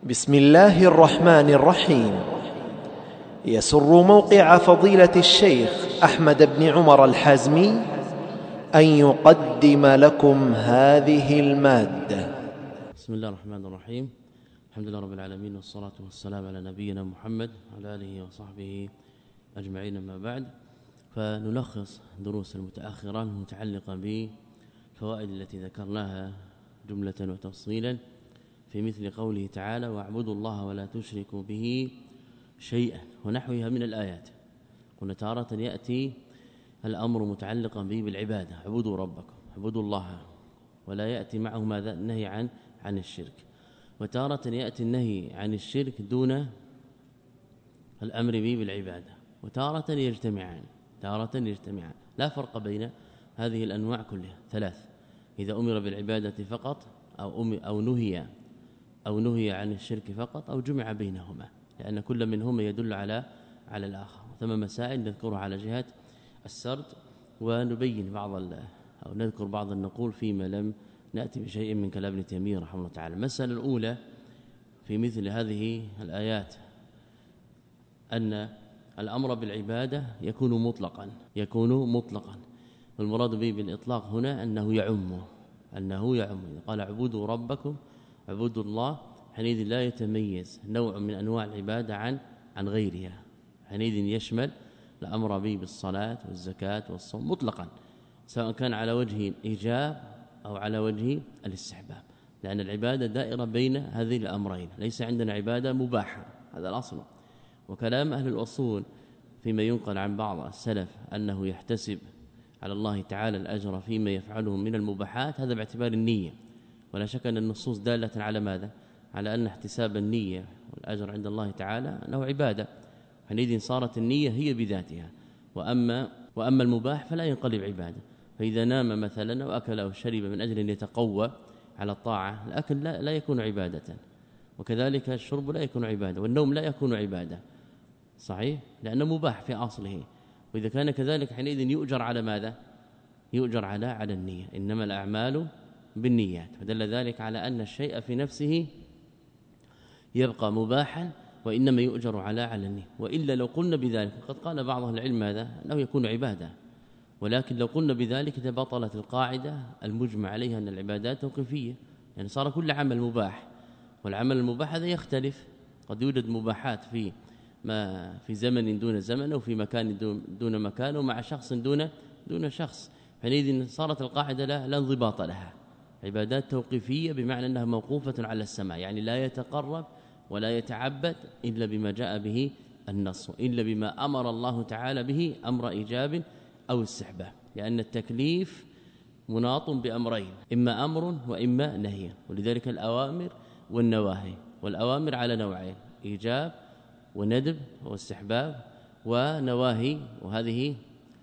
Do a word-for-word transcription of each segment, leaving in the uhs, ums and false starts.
بسم الله الرحمن الرحيم. يسر موقع فضيلة الشيخ أحمد بن عمر الحازمي أن يقدم لكم هذه المادة. بسم الله الرحمن الرحيم. الحمد لله رب العالمين، والصلاة والسلام على نبينا محمد وعلى آله وصحبه أجمعين. ما بعد، فنلخص دروس المتأخرة المتعلقة بالفوائد التي ذكرناها جملة وتفصيلا في مثل قوله تعالى: واعبدوا الله ولا تشركوا به شيئا، ونحوها من الآيات. قلنا تارة يأتي الأمر متعلقا به بالعبادة، اعبدوا ربكم، اعبدوا الله، ولا يأتي معه ماذا؟ النهي عن عن الشرك. وتارة يأتي النهي عن الشرك دون الأمر به بالعبادة، وتارة يجتمعان تارة يجتمعان لا فرق بين هذه الأنواع كلها ثلاث: إذا أمر بالعبادة فقط، أو أمر أو نهي أو نهي عن الشرك فقط، أو جمع بينهما، لأن كل منهما يدل على على الآخر. ثم مسائل نذكرها على جهة السرد، ونبين بعض أو نذكر بعض النقول فيما لم نأتي بشيء من كلام ابن تيمية رحمه الله تعالى. المسألة الأولى في مثل هذه الآيات أن الأمر بالعبادة يكون مطلقا يكون مطلقا والمراد به بالإطلاق هنا أنه يعم أنه يعم قال: اعبدوا ربكم، اعبدوا الله، حينئذ لا يتميز نوع من أنواع العبادة عن عن غيرها، حينئذ يشمل الأمر به بالصلاة والزكاة والصوم مطلقا، سواء كان على وجه الإيجاب أو على وجه الاستحباب، لأن العبادة دائرة بين هذه الأمرين، ليس عندنا عبادة مباحة، هذا الأصل. وكلام أهل الأصول فيما ينقل عن بعض السلف أنه يحتسب على الله تعالى الأجر فيما يفعله من المباحات، هذا باعتبار النية، ولا شك أن النصوص دالة على ماذا؟ على أن احتساب النية والأجر عند الله تعالى له عبادة، حينئذ صارت النية هي بذاتها. وأما وأما المباح فلا ينقلب عبادة. فإذا نام مثلا أو أكل أو شرب من أجل أن يتقوى على الطاعة، الأكل لا, لا يكون عبادة، وكذلك الشرب لا يكون عبادة، والنوم لا يكون عبادة، صحيح؟ لأنه مباح في أصله. وإذا كان كذلك حينئذ يؤجر على ماذا؟ يؤجر على على النية، إنما الأعمال بالنيات. فدل ذلك على أن الشيء في نفسه يبقى مباحا، وإنما يؤجر على على النية. وإلا لو قلنا بذلك، قد قال بعض أهل العلم هذا أنه يكون عبادة، ولكن لو قلنا بذلك تبطلت القاعدة المجمع عليها أن العبادات توقيفية، يعني صار كل عمل مباح، والعمل المباح هذا يختلف، قد يوجد مباحات في ما في زمن دون زمن، أو في مكان دون مكان، ومع شخص دون دون شخص، حينئذ صارت القاعدة لا, لا انضباط لها. عبادات توقيفية بمعنى أنها موقوفة على السماء، يعني لا يتقرب ولا يتعبد إلا بما جاء به النص، إلا بما أمر الله تعالى به أمر إيجاب أو استحباب، لأن التكليف مناط بأمرين، إما أمر وإما نهي. ولذلك الأوامر والنواهي، والأوامر على نوعين: إيجاب وندب واستحباب، ونواهي وهذه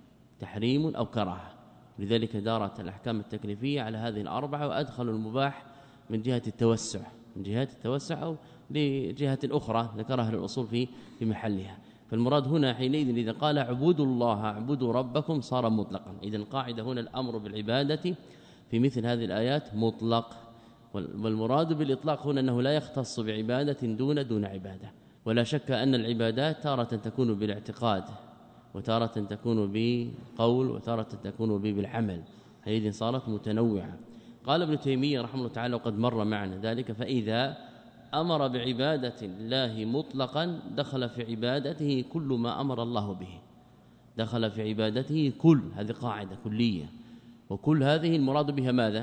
تحريم أو كراهة. لذلك دارت الأحكام التكليفية على هذه الأربعة، وأدخلوا المباح من جهة التوسع من جهة التوسع أو لجهة أخرى ذكرها أهل الأصول في في محلها. فالمراد هنا حينئذ إذا قال اعبدوا الله اعبدوا ربكم صار مطلقا. إذا القاعدة هنا الأمر بالعبادة في مثل هذه الآيات مطلق، والمراد بالإطلاق هنا أنه لا يختص بعبادة دون دون عبادة. ولا شك أن العبادات تارة تكون بالاعتقاد، وتارة تكون بقول، وتارة تكون بالعمل، حينئذ صارت متنوعة. قال ابن تيمية رحمه الله تعالى وقد مر معنا ذلك: فإذا أمر بعبادة الله مطلقا دخل في عبادته كل ما أمر الله به، دخل في عبادته كل، هذه قاعدة كلية، وكل هذه المراد بها ماذا؟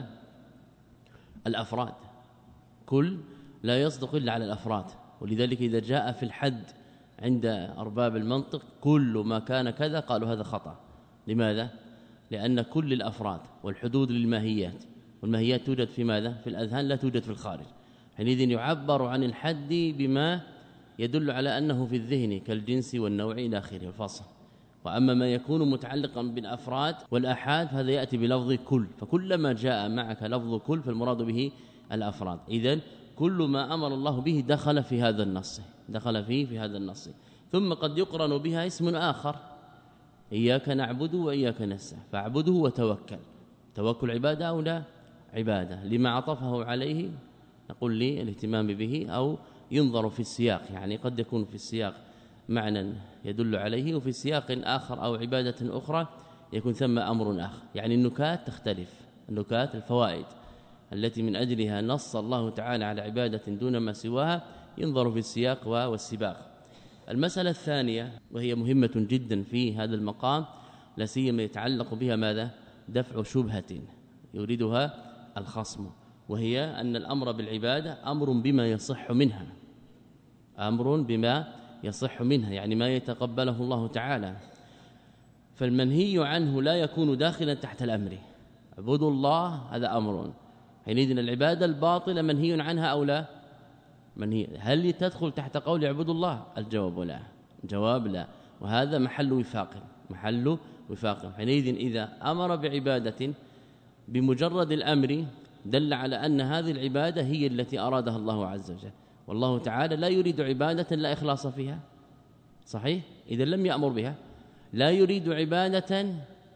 الأفراد، كل لا يصدق إلا على الأفراد. ولذلك إذا جاء في الحد عند أرباب المنطق كل ما كان كذا، قالوا هذا خطأ. لماذا؟ لأن كل الأفراد والحدود للماهيات، والماهيات توجد في ماذا؟ في الأذهان، لا توجد في الخارج. حينئذ يعبر عن الحد بما يدل على أنه في الذهن كالجنس والنوع إلى آخره الفصل. وأما ما يكون متعلقا بالأفراد والأحاد فهذا يأتي بلفظ كل، فكلما جاء معك لفظ كل فالمراد به الأفراد. إذن كل ما أمر الله به دخل في هذا النص دخل فيه في هذا النص. ثم قد يقرن بها اسم آخر: إياك نعبد وإياك نستعين، فاعبده وتوكل. توكل عبادة أو لا عبادة؟ لما عطفه عليه نقول لي الاهتمام به أو ينظر في السياق، يعني قد يكون في السياق معنى يدل عليه، وفي سياق آخر أو عبادة أخرى يكون ثم أمر آخر. يعني النكات تختلف، النكات الفوائد التي من أجلها نص الله تعالى على عبادة دون ما سواها ينظر في السياق والسباق. المسألة الثانية وهي مهمة جدا في هذا المقام، لا سيما يتعلق بها ماذا؟ دفع شبهة يريدها الخصم، وهي أن الأمر بالعبادة أمر بما يصح منها، أمر بما يصح منها، يعني ما يتقبله الله تعالى. فالمنهي عنه لا يكون داخلا تحت الأمر. اعبدوا الله هذا أمر، حينئذ العبادة الباطلة منهي عنها أو لا؟ منهي. هل تدخل تحت قول اعبدوا الله؟ الجواب لا، جواب لا، وهذا محل وفاق، محل وفاق. حينئذ إذا أمر بعبادة بمجرد الأمر دل على أن هذه العبادة هي التي أرادها الله عز وجل، والله تعالى لا يريد عبادة لا إخلاص فيها، صحيح؟ إذا لم يأمر بها. لا يريد عبادة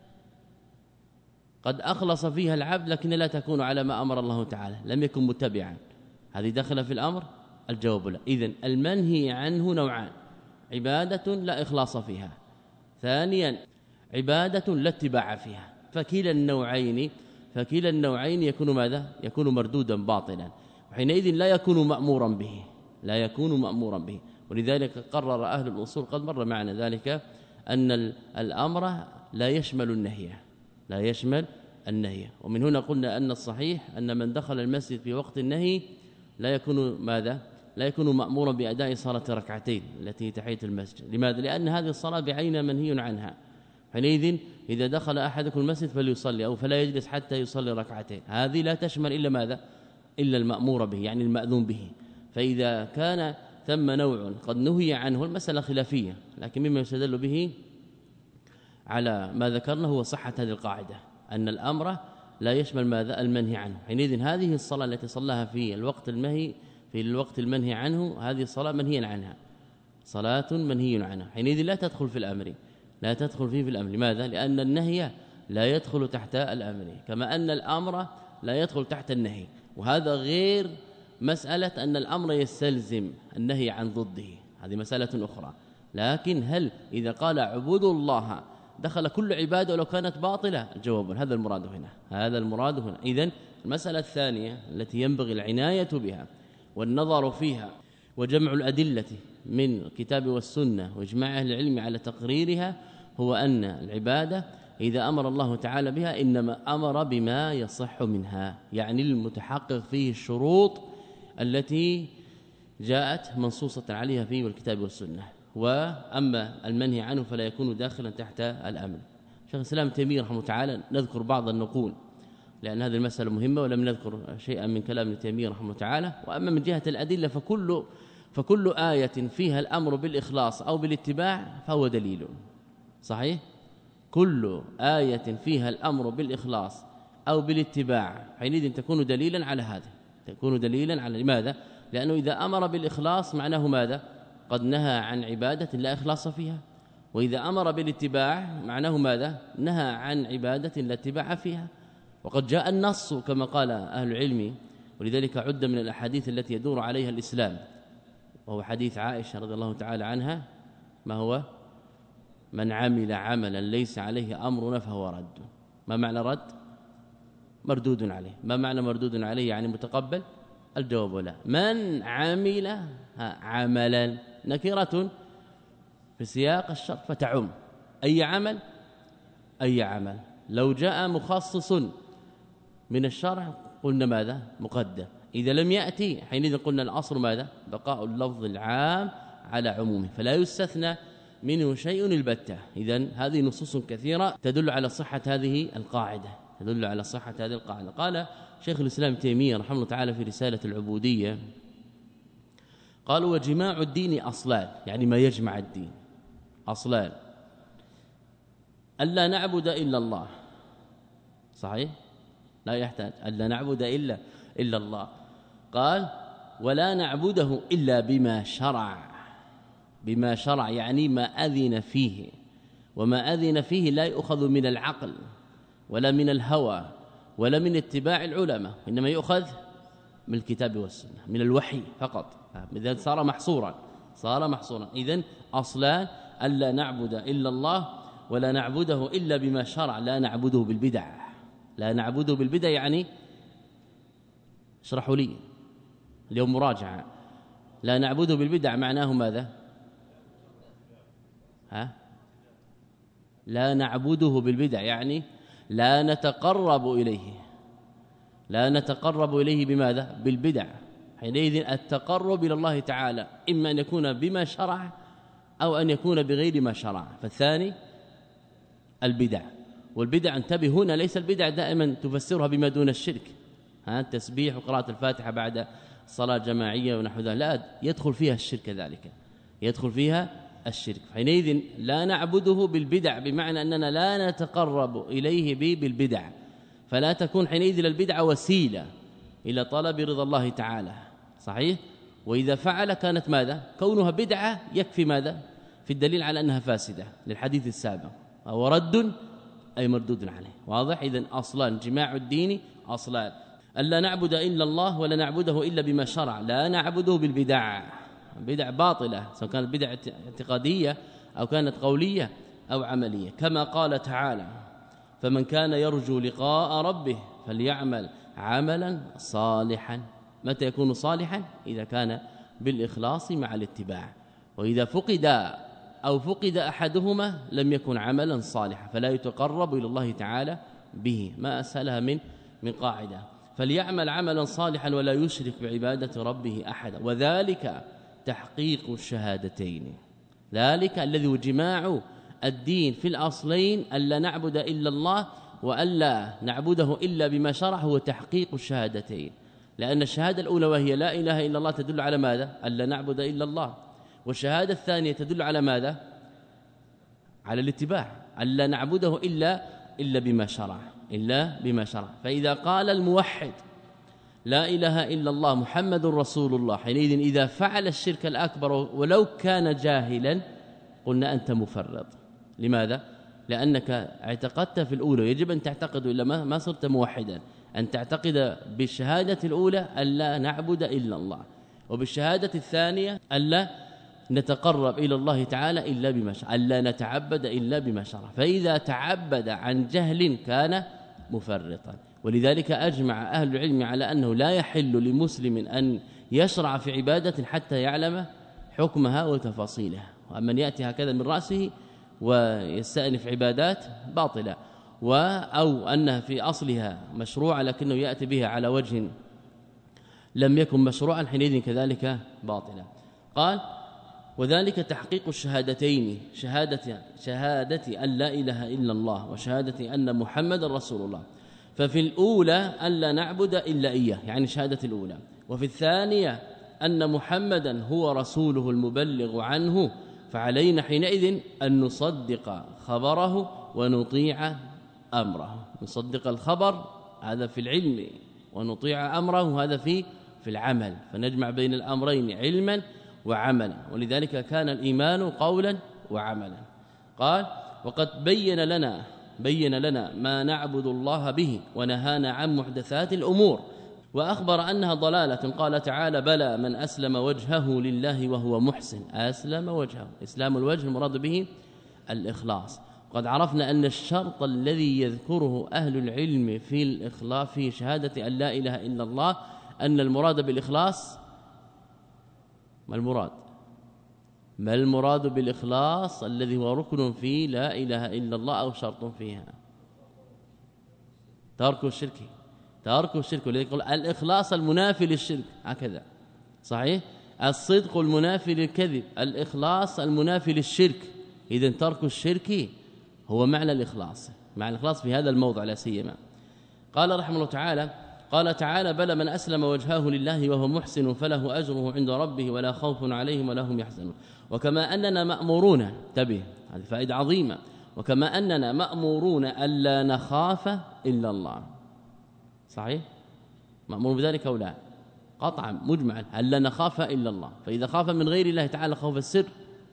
قد أخلص فيها العبد لكن لا تكون على ما أمر الله تعالى، لم يكن متبعا، هذه دخل في الأمر؟ الجواب لا. إذن المنهي عنه نوعان: عبادة لا إخلاص فيها، ثانيا عبادة لا اتباع فيها. فكلا النوعين فكلا النوعين يكون ماذا؟ يكون مردودا باطلا، وحينئذ لا يكون مأمورا به، لا يكون مأمورا به. ولذلك قرر أهل الأصول، قد مر معنا ذلك، أن الأمر لا يشمل النهي، لا يشمل النهي. ومن هنا قلنا أن الصحيح أن من دخل المسجد في وقت النهي لا يكون ماذا؟ لا يكون مأمورا بأداء صلاة ركعتين التي تحية المسجد. لماذا؟ لأن هذه الصلاة بعينها منهي عنها. حينئذ إذا دخل أحدكم المسجد فليصلي أو فلا يجلس حتى يصلي ركعتين، هذه لا تشمل إلا ماذا؟ إلا المأمور به، يعني المأذون به. فإذا كان ثم نوع قد نهي عنه، المسألة خلافية، لكن مما يستدل به على ما ذكرنا هو صحة هذه القاعدة، أن الأمر لا يشمل ماذا؟ المنهي عنه. حينئذ هذه الصلاة التي صلاها في الوقت المنهي في الوقت المنهي عنه، هذه الصلاة منهي عنها، صلاة منهي عنها، حينئذ لا تدخل في الأمر، لا تدخل فيه في الأمر. لماذا؟ لأن النهي لا يدخل تحت الأمر، كما أن الأمر لا يدخل تحت النهي. وهذا غير مسألة أن الأمر يستلزم النهي عن ضده، هذه مسألة أخرى. لكن هل إذا قال اعبدوا الله دخل كل عبادة ولو كانت باطلة؟ الجواب هذا المراد هنا، هذا المراد هنا. إذن المسألة الثانية التي ينبغي العناية بها والنظر فيها وجمع الأدلة من الكتاب والسنة واجماع أهل العلم على تقريرها، هو أن العبادة إذا أمر الله تعالى بها إنما أمر بما يصح منها، يعني المتحقق فيه الشروط التي جاءت منصوصة عليها في الكتاب والسنة. وأما المنهي عنه فلا يكون داخلا تحت الأمر. شيخ الإسلام تيمية رحمه الله تعالى نذكر بعض النقول لأن هذه المسألة مهمة، ولم نذكر شيئا من كلام ابن تيمية رحمه الله تعالى. وأما من جهة الأدلة فكل فكل آية فيها الأمر بالإخلاص أو بالاتباع فهو دليل، صحيح؟ كل آية فيها الأمر بالإخلاص أو بالاتباع حينئذ تكون دليلا على هذا، تكون دليلا على لماذا؟ لأنه إذا أمر بالإخلاص معناه ماذا؟ قد نهى عن عبادة لا إخلاص فيها. وإذا أمر بالاتباع معناه ماذا؟ نهى عن عبادة لا اتباع فيها. وقد جاء النص كما قال أهل العلم، ولذلك عد من الأحاديث التي يدور عليها الإسلام، وهو حديث عائشة رضي الله تعالى عنها، ما هو؟ من عمل عملا ليس عليه أمرنا فهو رد. ما معنى رد؟ مردود عليه. ما معنى مردود عليه؟ يعني متقبل؟ الجواب لا. من عمل عملا نكرة في سياق الشرط فتعم أي عمل، أي عمل. لو جاء مخصص من الشرع قلنا ماذا؟ مقدم. إذا لم يأتي حينئذ قلنا الأصل ماذا؟ بقاء اللفظ العام على عمومه، فلا يستثنى منه شيء البتة. إذن هذه نصوص كثيرة تدل على صحة هذه القاعدة، تدل على صحة هذه القاعدة. قال شيخ الإسلام تيمية رحمه الله تعالى في رسالة العبودية، قال وجماع الدين أصلان، يعني ما يجمع الدين أصلان: ألا نعبد إلا الله، صحيح؟ لا يحتاج ألا نعبد إلا إلا الله. قال ولا نعبده إلا بما شرع، بما شرع يعني ما أذن فيه، وما أذن فيه لا يؤخذ من العقل ولا من الهوى ولا من اتباع العلماء، إنما يؤخذ من الكتاب والسنة، من الوحي فقط. إذن صار محصورا صار محصورا إذن أصلان ألا نعبد إلا الله ولا نعبده إلا بما شرع لا نعبده بالبدع لا نعبده بالبدع يعني اشرحوا لي اليوم مراجعة لا نعبده بالبدع معناه ماذا ها لا نعبده بالبدع يعني لا نتقرب إليه لا نتقرب إليه بماذا بالبدع حينئذ التقرب إلى الله تعالى إما أن يكون بما شرع أو أن يكون بغير ما شرع فالثاني البدع والبدع انتبه هنا ليس البدع دائما تفسرها بما دون الشرك ها التسبيح وقراءة الفاتحة بعد صلاة جماعية ونحو ذلك لا يدخل فيها الشرك ذلك يدخل فيها الشرك حينئذ لا نعبده بالبدع بمعنى أننا لا نتقرب إليه به بالبدع فلا تكون حينئذ البدعة وسيلة إلى طلب رضا الله تعالى صحيح وإذا فعل كانت ماذا كونها بدعة يكفي ماذا في الدليل على أنها فاسدة للحديث السابق أو رد أي مردود عليه واضح إذن أصلان جماع الدين أصلان ألا نعبد إلا الله ولا نعبده إلا بما شرع لا نعبده بالبدع بدع باطلة سواء كانت بدع اعتقادية أو كانت قولية أو عملية كما قال تعالى فمن كان يرجو لقاء ربه فليعمل عملا صالحا متى يكون صالحا إذا كان بالإخلاص مع الاتباع وإذا فقد أو فقد أحدهما لم يكن عملا صالحا فلا يتقرب إلى الله تعالى به ما أسهلها من من قاعدة فليعمل عملا صالحا ولا يشرك بعبادة ربه أحدا وذلك تحقيق الشهادتين ذلك الذي هو جماع الدين في الأصلين ألا نعبد إلا الله وألا نعبده إلا بما شرع هو تحقيق الشهادتين لأن الشهادة الأولى وهي لا إله إلا الله تدل على ماذا ألا نعبد إلا الله والشهادة الثانية تدل على ماذا على الاتباع ألا نعبده إلا إلا بما شرع إلا بما شرع فإذا قال الموحد لا إله إلا الله محمد رسول الله حينئذ إذا فعل الشرك الأكبر ولو كان جاهلا قلنا أنت مفرط لماذا لأنك اعتقدت في الأولى يجب أن تعتقد إلا ما ما صرت موحدا أن تعتقد بالشهادة الأولى ألا نعبد إلا الله وبالشهادة الثانية ألا نتقرب إلى الله تعالى إلا بما شرع ألا نتعبد إلا بما شرع فإذا تعبد عن جهل كان مفرطا ولذلك أجمع أهل العلم على أنه لا يحل لمسلم أن يشرع في عبادة حتى يعلم حكمها وتفاصيلها ومن يأتي هكذا من رأسه ويستأنف عبادات باطلة أو أنها في أصلها مشروعة لكنه يأتي بها على وجه لم يكن مشروعا حينئذ كذلك باطلا قال وذلك تحقيق الشهادتين شهادة شهادة أن لا إله إلا الله وشهادة أن محمد رسول الله ففي الأولى ألا نعبد إلا إياه يعني شهادة الأولى وفي الثانية أن محمدا هو رسوله المبلغ عنه فعلينا حينئذ أن نصدق خبره ونطيع أمره نصدق الخبر هذا في العلم ونطيع أمره هذا في في العمل فنجمع بين الأمرين علما وعملا ولذلك كان الإيمان قولا وعملا قال وقد بين لنا بين لنا ما نعبد الله به ونهانا عن محدثات الأمور وأخبر أنها ضلالة قال تعالى بلى من أسلم وجهه لله وهو محسن أسلم وجهه إسلام الوجه المراد به الإخلاص قد عرفنا أن الشرط الذي يذكره أهل العلم في الإخلاص في شهادة أن لا إله إلا الله أن المراد بالإخلاص ما المراد ما المراد بالإخلاص الذي هو ركن في لا إله إلا الله أو شرط فيها ترك الشرك ترك الشرك الذي يقول الإخلاص المنافي للشرك هكذا صحيح الصدق المنافي للكذب الإخلاص المنافي للشرك إذن ترك الشرك هو معنى الإخلاص معنى الإخلاص في هذا الموضع لا سيما قال رحمه الله تعالى قال تعالى بلى من أسلم وجهه لله وهو محسن فله أجره عند ربه ولا خوف عليهم ولا هم يحزنون وكما أننا مأمورون انتبه هذه فائدة عظيمة وكما أننا مأمورون ألا نخاف إلا الله صحيح مأمور بذلك أو لا قطعا مجمعا ألا نخاف إلا الله فإذا خاف من غير الله تعالى خوف السر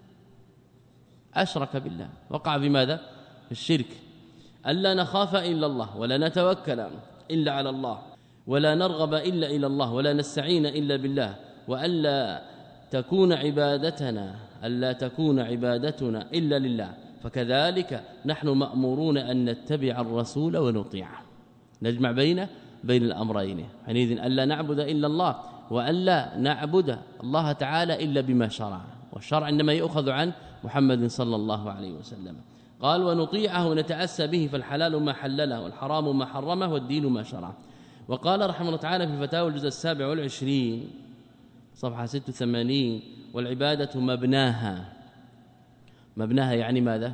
أشرك بالله وقع بماذا في الشرك ألا نخاف إلا الله ولا نتوكل إلا على الله ولا نرغب إلا إلى الله ولا نستعين إلا بالله وألا تكون عبادتنا ألا تكون عبادتنا إلا لله، فكذلك نحن مأمورون أن نتبع الرسول ونطيعه. نجمع بين بين الأمرين، حينئذ ألا نعبد إلا الله وألا نعبد الله تعالى إلا بما شرع، والشرع إنما يؤخذ عن محمد صلى الله عليه وسلم. قال ونطيعه ونتأسى به، فالحلال ما حلله والحرام ما حرمه والدين ما شرعه. وقال رحمه الله تعالى في الفتاوى الجزء السابع والعشرين صفحة ستة وثمانين: والعبادة مبناها. مبناها يعني ماذا؟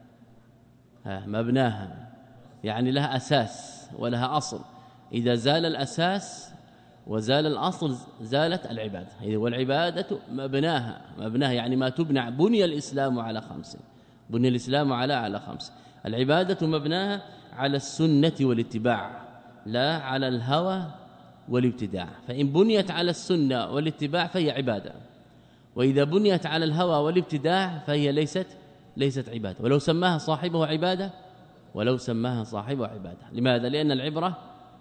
ها مبناها يعني لها أساس ولها أصل، إذا زال الأساس وزال الأصل زالت العبادة. والعبادة مبناها، مبناها يعني ما تبنى. بني الإسلام على خمس، بني الإسلام على على خمس. العبادة مبناها على السنة والاتباع، لا على الهوى والابتداع. فإن بنيت على السنة والاتباع فهي عبادة، وإذا بنيت على الهوى والابتداع فهي ليست ليست عبادة، ولو سماها صاحبه عبادة ولو سماها صاحبه عبادة. لماذا؟ لأن العبرة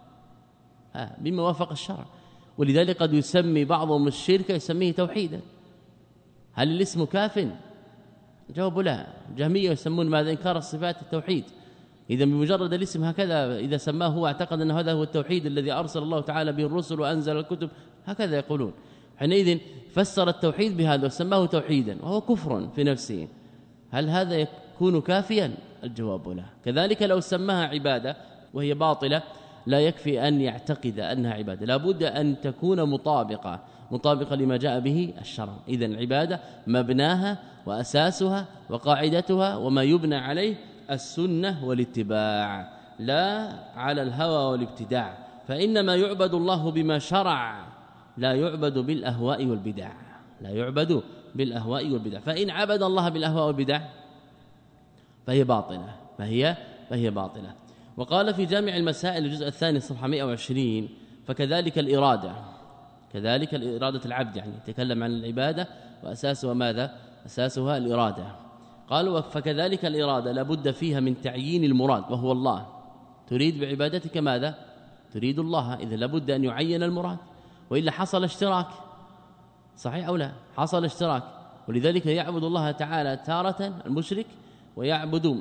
بما وافق الشرع. ولذلك قد يسمي بعضهم الشرك يسميه توحيدا. هل الاسم كاف؟ جواب لا. جهمية يسمون ماذا؟ إنكار الصفات التوحيد. إذا بمجرد الاسم هكذا إذا سماه هو اعتقد أن هذا هو التوحيد الذي أرسل الله تعالى به الرسل وأنزل الكتب، هكذا يقولون. حينئذ فسر التوحيد بهذا وسماه توحيدا وهو كفر في نفسه. هل هذا يكون كافيا؟ الجواب لا. كذلك لو سماها عبادة وهي باطلة لا يكفي أن يعتقد أنها عبادة، لا بد أن تكون مطابقة مطابقة لما جاء به الشرع. إذن العبادة مبناها وأساسها وقاعدتها وما يبنى عليه السنة والاتباع، لا على الهوى والابتداع. فإنما يعبد الله بما شرع، لا يعبد بالأهواء والبدع، لا يعبد بالأهواء والبدع. فإن عبد الله بالأهواء والبدع فهي باطلة، فهي فهي باطلة. وقال في جامع المسائل الجزء الثاني صفحة مئة وعشرين: فكذلك الإرادة، كذلك الإرادة العبد، يعني يتكلم عن العبادة وأساسها ماذا؟ أساسها الإرادة. قالوا فكذلك الإرادة لابد فيها من تعيين المراد وهو الله. تريد بعبادتك ماذا؟ تريد الله، إذا لابد أن يعين المراد، وإلا حصل اشتراك. صحيح أو لا؟ حصل اشتراك. ولذلك يعبد الله تعالى تارة المشرك ويعبد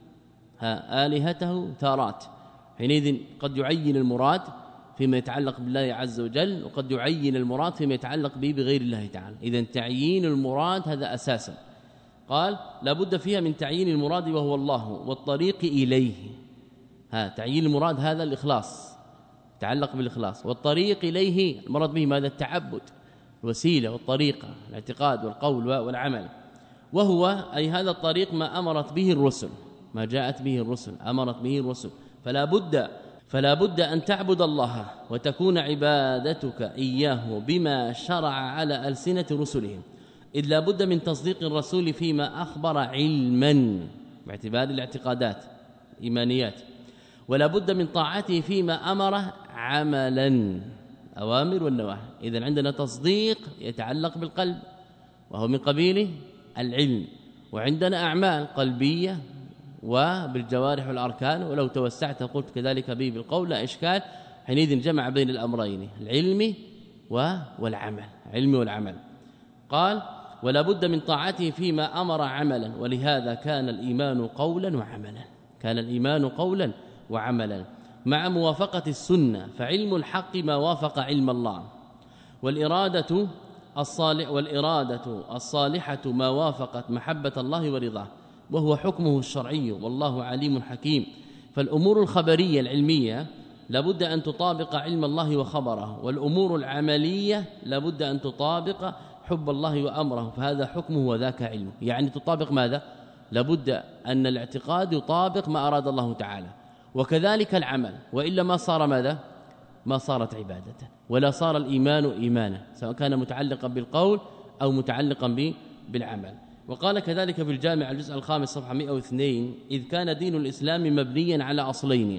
آلهته تارات. حينئذ قد يعين المراد فيما يتعلق بالله عز وجل، وقد يعين المراد فيما يتعلق به بغير الله تعالى. إذن تعيين المراد هذا أساسا. قال لابد فيها من تعيين المراد وهو الله والطريق إليه. ها تعيين المراد هذا الإخلاص، يتعلق بالإخلاص. والطريق إليه المراد به ماذا؟ التعبد، الوسيلة والطريقة، الاعتقاد والقول والعمل. وهو أي هذا الطريق ما أمرت به الرسل، ما جاءت به الرسل، أمرت به الرسل. فلا بد فلا بد أن تعبد الله وتكون عبادتك إياه بما شرع على ألسنة رسلهم، إذ لا بد من تصديق الرسول فيما أخبر علما باعتبار الاعتقادات إيمانيات، ولا بد من طاعته فيما أمر عملا أوامر والنواهي. إذن عندنا تصديق يتعلق بالقلب وهو من قبيل العلم، وعندنا أعمال قلبية وبالجوارح والأركان، ولو توسعت قلت كذلك به بالقول لا إشكال. حينئذ جمع بين الأمرين العلم والعمل، علم والعمل. قال ولا بد من طاعته فيما أمر عملا، ولهذا كان الإيمان قولا وعملا، كان الإيمان قولا وعملا مع موافقة السنة. فعلم الحق ما وافق علم الله، والإرادة الصالح والإرادة الصالحة ما وافقت محبة الله ورضاه، وهو حكمه الشرعي، والله عليم حكيم. فالأمور الخبرية العلمية لابد أن تطابق علم الله وخبره، والأمور العملية لابد أن تطابق حب الله وأمره، فهذا حكمه وذاك علمه. يعني تطابق ماذا؟ لابد أن الاعتقاد يطابق ما أراد الله تعالى، وكذلك العمل، وإلا ما صار ماذا؟ ما صارت عبادة، ولا صار الإيمان إيمانا، سواء كان متعلقا بالقول أو متعلقا بالعمل. وقال كذلك في الجامع الجزء الخامس صفحة مئة واثنين: إذ كان دين الإسلام مبنيا على أصلين،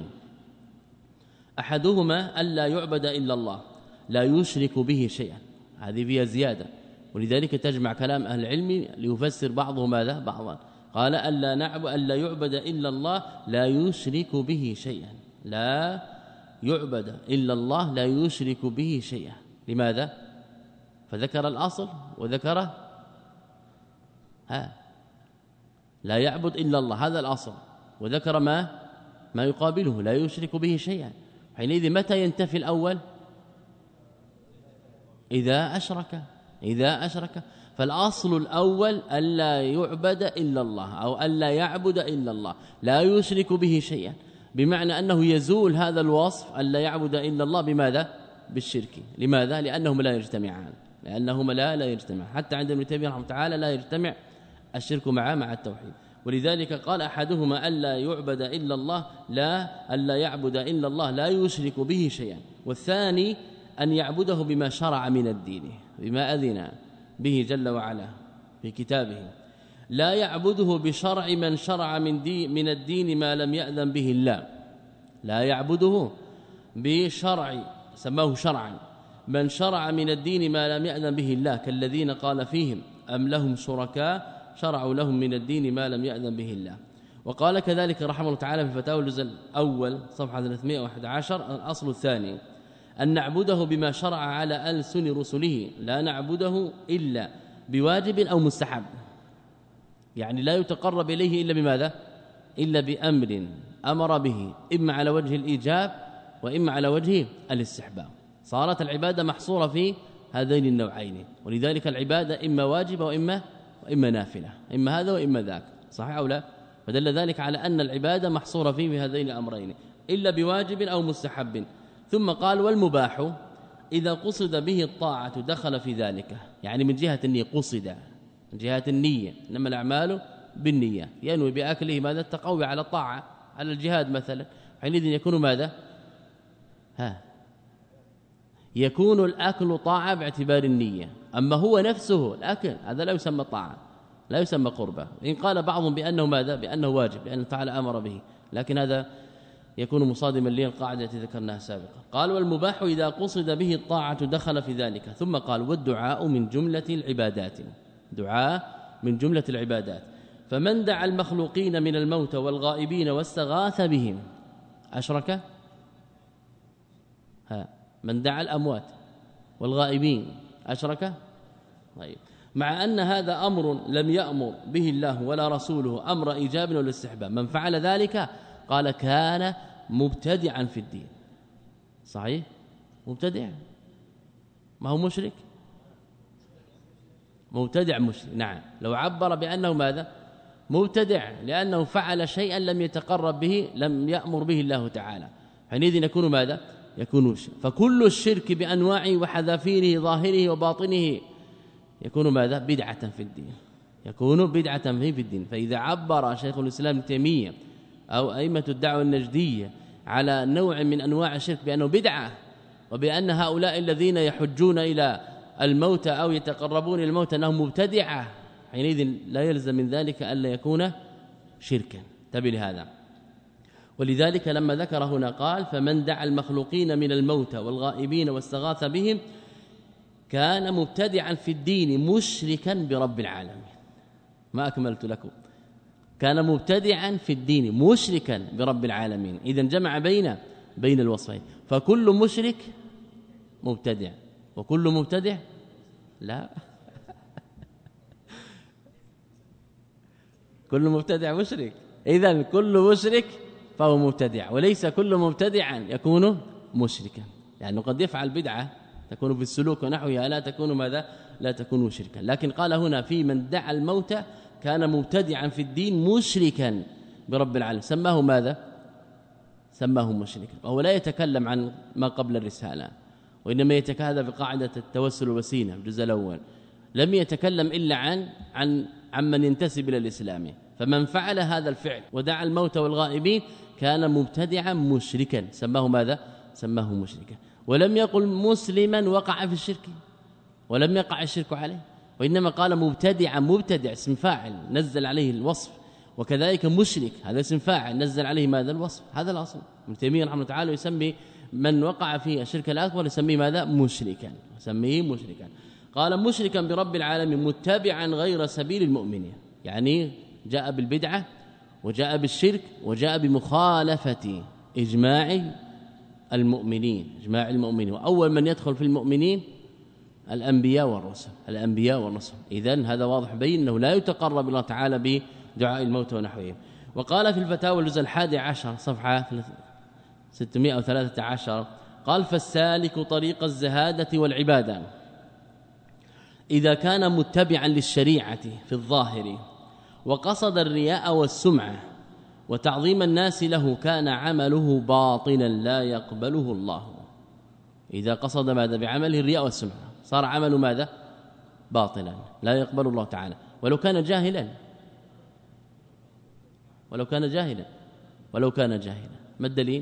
أحدهما ألا يعبد إلا الله لا يشرك به شيئا، هذه فيها زيادة، ولذلك تجمع كلام أهل العلم ليفسر بعضهم ماذا بعضا. قال ألا نعبد ألا يعبد إلا الله لا يشرك به شيئا، لا يعبد إلا الله لا يشرك به شيئا. لماذا؟ فذكر الأصل وذكر ها لا يعبد إلا الله، هذا الأصل، وذكر ما ما يقابله لا يشرك به شيئا. حينئذ متى ينتفي الأول؟ إذا أشرك إذا أشرك فالأصل الأول ألا يعبد إلا الله أو ألا يعبد إلا الله، لا يشرك به شيئا، بمعنى أنه يزول هذا الوصف ألا يعبد إلا الله بماذا؟ بالشرك. لماذا؟ لأنهما لا يجتمعان، لأنهما لا لا يجتمع، حتى عند ابن تيمية رحمه تعالى لا يجتمع الشرك مع مع التوحيد. ولذلك قال أحدهما ألا يعبد إلا الله، لا ألا يعبد إلا الله لا يشرك به شيئا، والثاني أن يعبده بما شرع من الدين، بما أذن به جل وعلا في كتابه، لا يعبده بشرع من شرع من دين من الدين ما لم يأذن به الله، لا يعبده بشرع سماه شرعا من شرع من الدين ما لم يأذن به الله، كالذين قال فيهم أم لهم شركاء شرعوا لهم من الدين ما لم يأذن به الله. وقال كذلك رحمه الله تعالى في فتاوى الجزء الأول صفحة ثلاثمائة وأحد عشر الأصل الثاني أن نعبده بما شرع على ألسن رسله، لا نعبده إلا بواجب أو مستحب، يعني لا يتقرب إليه إلا بماذا؟ إلا بأمر أمر به، إما على وجه الإيجاب وإما على وجه الاستحباب. صارت العبادة محصورة في هذين النوعين، ولذلك العبادة إما واجبة وإما وإما نافلة، إما هذا وإما ذاك، صحيح أو لا؟ فدل ذلك على أن العبادة محصورة فيه في هذين الأمرين، إلا بواجب أو مستحب. ثم قال والمباح إذا قصد به الطاعة دخل في ذلك، يعني من جهة النية، قصد من جهة النية، إنما الأعمال بالنية، ينوي بأكله ماذا؟ التقوي على الطاعة، على الجهاد مثلا، حينئذ يكون ماذا؟ ها يكون الأكل طاعة باعتبار النية. أما هو نفسه الأكل هذا لا يسمى طاعة، لا يسمى قربة، إن قال بعضهم بأنه ماذا؟ بأنه واجب، لأن تعالى أمر به، لكن هذا يكون مصادما للقاعدة التي ذكرناها سابقا. قال والمباح إذا قصد به الطاعة دخل في ذلك. ثم قال والدعاء من جملة العبادات، دعاء من جملة العبادات، فمن دعا المخلوقين من الموت والغائبين واستغاث بهم أشرك؟ ها من دعا الأموات والغائبين أشرك؟ طيب، مع أن هذا أمر لم يأمر به الله ولا رسوله أمر إيجاب ولا استحباب، من فعل ذلك قال كان مبتدعا في الدين. صحيح؟ مبتدع، ما هو مشرك، مبتدع مشرك. نعم، لو عبر بأنه ماذا؟ مبتدع، لأنه فعل شيئا لم يتقرب به، لم يأمر به الله تعالى، حينئذ يكون ماذا؟ يكون شرك. فكل الشرك بأنواعه وحذافيره ظاهره وباطنه يكون ماذا؟ بدعة في الدين، يكون بدعة في الدين. فإذا عبر شيخ الإسلام ابن تيمية أو أئمة الدعوة النجدية على نوع من أنواع الشرك بأنه بدعة، وبأن هؤلاء الذين يحجون إلى الموت أو يتقربون إلى الموت أنهم مبتدعة، حينئذ لا يلزم من ذلك ألا يكون شركا. انتبه لهذا. ولذلك لما ذكر هنا قال فمن دعا المخلوقين من الموت والغائبين واستغاث بهم كان مبتدعا في الدين مشركا برب العالمين. ما أكملت لكم، كان مبتدعا في الدين مشركا برب العالمين، إذن جمع بين بين الوصفين. فكل مشرك مبتدع، وكل مبتدع لا كل مبتدع مشرك، إذن كل مشرك فهو مبتدع، وليس كل مبتدعا يكون مشركا، لأنه قد يفعل بدعة تكون في السلوك ونحوها، لا تكون ماذا؟ لا تكون مشركا. لكن قال هنا في من دعا الموت كان مبتدعا في الدين مشركا برب العالمين، سماه ماذا؟ سماه مشركا. وهو لا يتكلم عن ما قبل الرسالة، وإنما يتكلم بقاعدة التوسل والوسيلة في الجزء الأول، لم يتكلم إلا عن عن عمن ينتسب إلى الإسلام. فمن فعل هذا الفعل ودعا الموت والغائبين كان مبتدعا مشركا، سماه ماذا؟ سماه مشركا. ولم يقل مسلما وقع في الشرك، ولم يقع الشرك عليه، وإنما قال مبتدعا، مبتدع اسم فاعل نزل عليه الوصف، وكذلك مشرك هذا اسم فاعل نزل عليه ماذا؟ الوصف. هذا الأصل. ابن تيمية رحمه الله تعالى يسمي من وقع في الشرك الأكبر يسميه ماذا؟ مشركا، يسميه مشركا. قال مشركا برب العالمين متبعا غير سبيل المؤمنين، يعني جاء بالبدعة وجاء بالشرك وجاء بمخالفة إجماع المؤمنين، إجماع المؤمنين. وأول من يدخل في المؤمنين الأنبياء والرسل الأنبياء والرسل إذن هذا واضح بين أنه لا يتقرب الله تعالى بدعاء الموت ونحوهم. وقال في الفتاوى الجزء الحادي عشر صفحة ستمائة وثلاثة عشر قال فالسالك طريق الزهادة والعبادة إذا كان متبعا للشريعة في الظاهر وقصد الرياء والسمعة وتعظيم الناس له كان عمله باطلا لا يقبله الله. إذا قصد ماذا بعمله الرياء والسمعة صار عمله ماذا باطلا لا يقبل الله تعالى ولو كان جاهلا ولو كان جاهلا ولو كان جاهلا. ما الدليل؟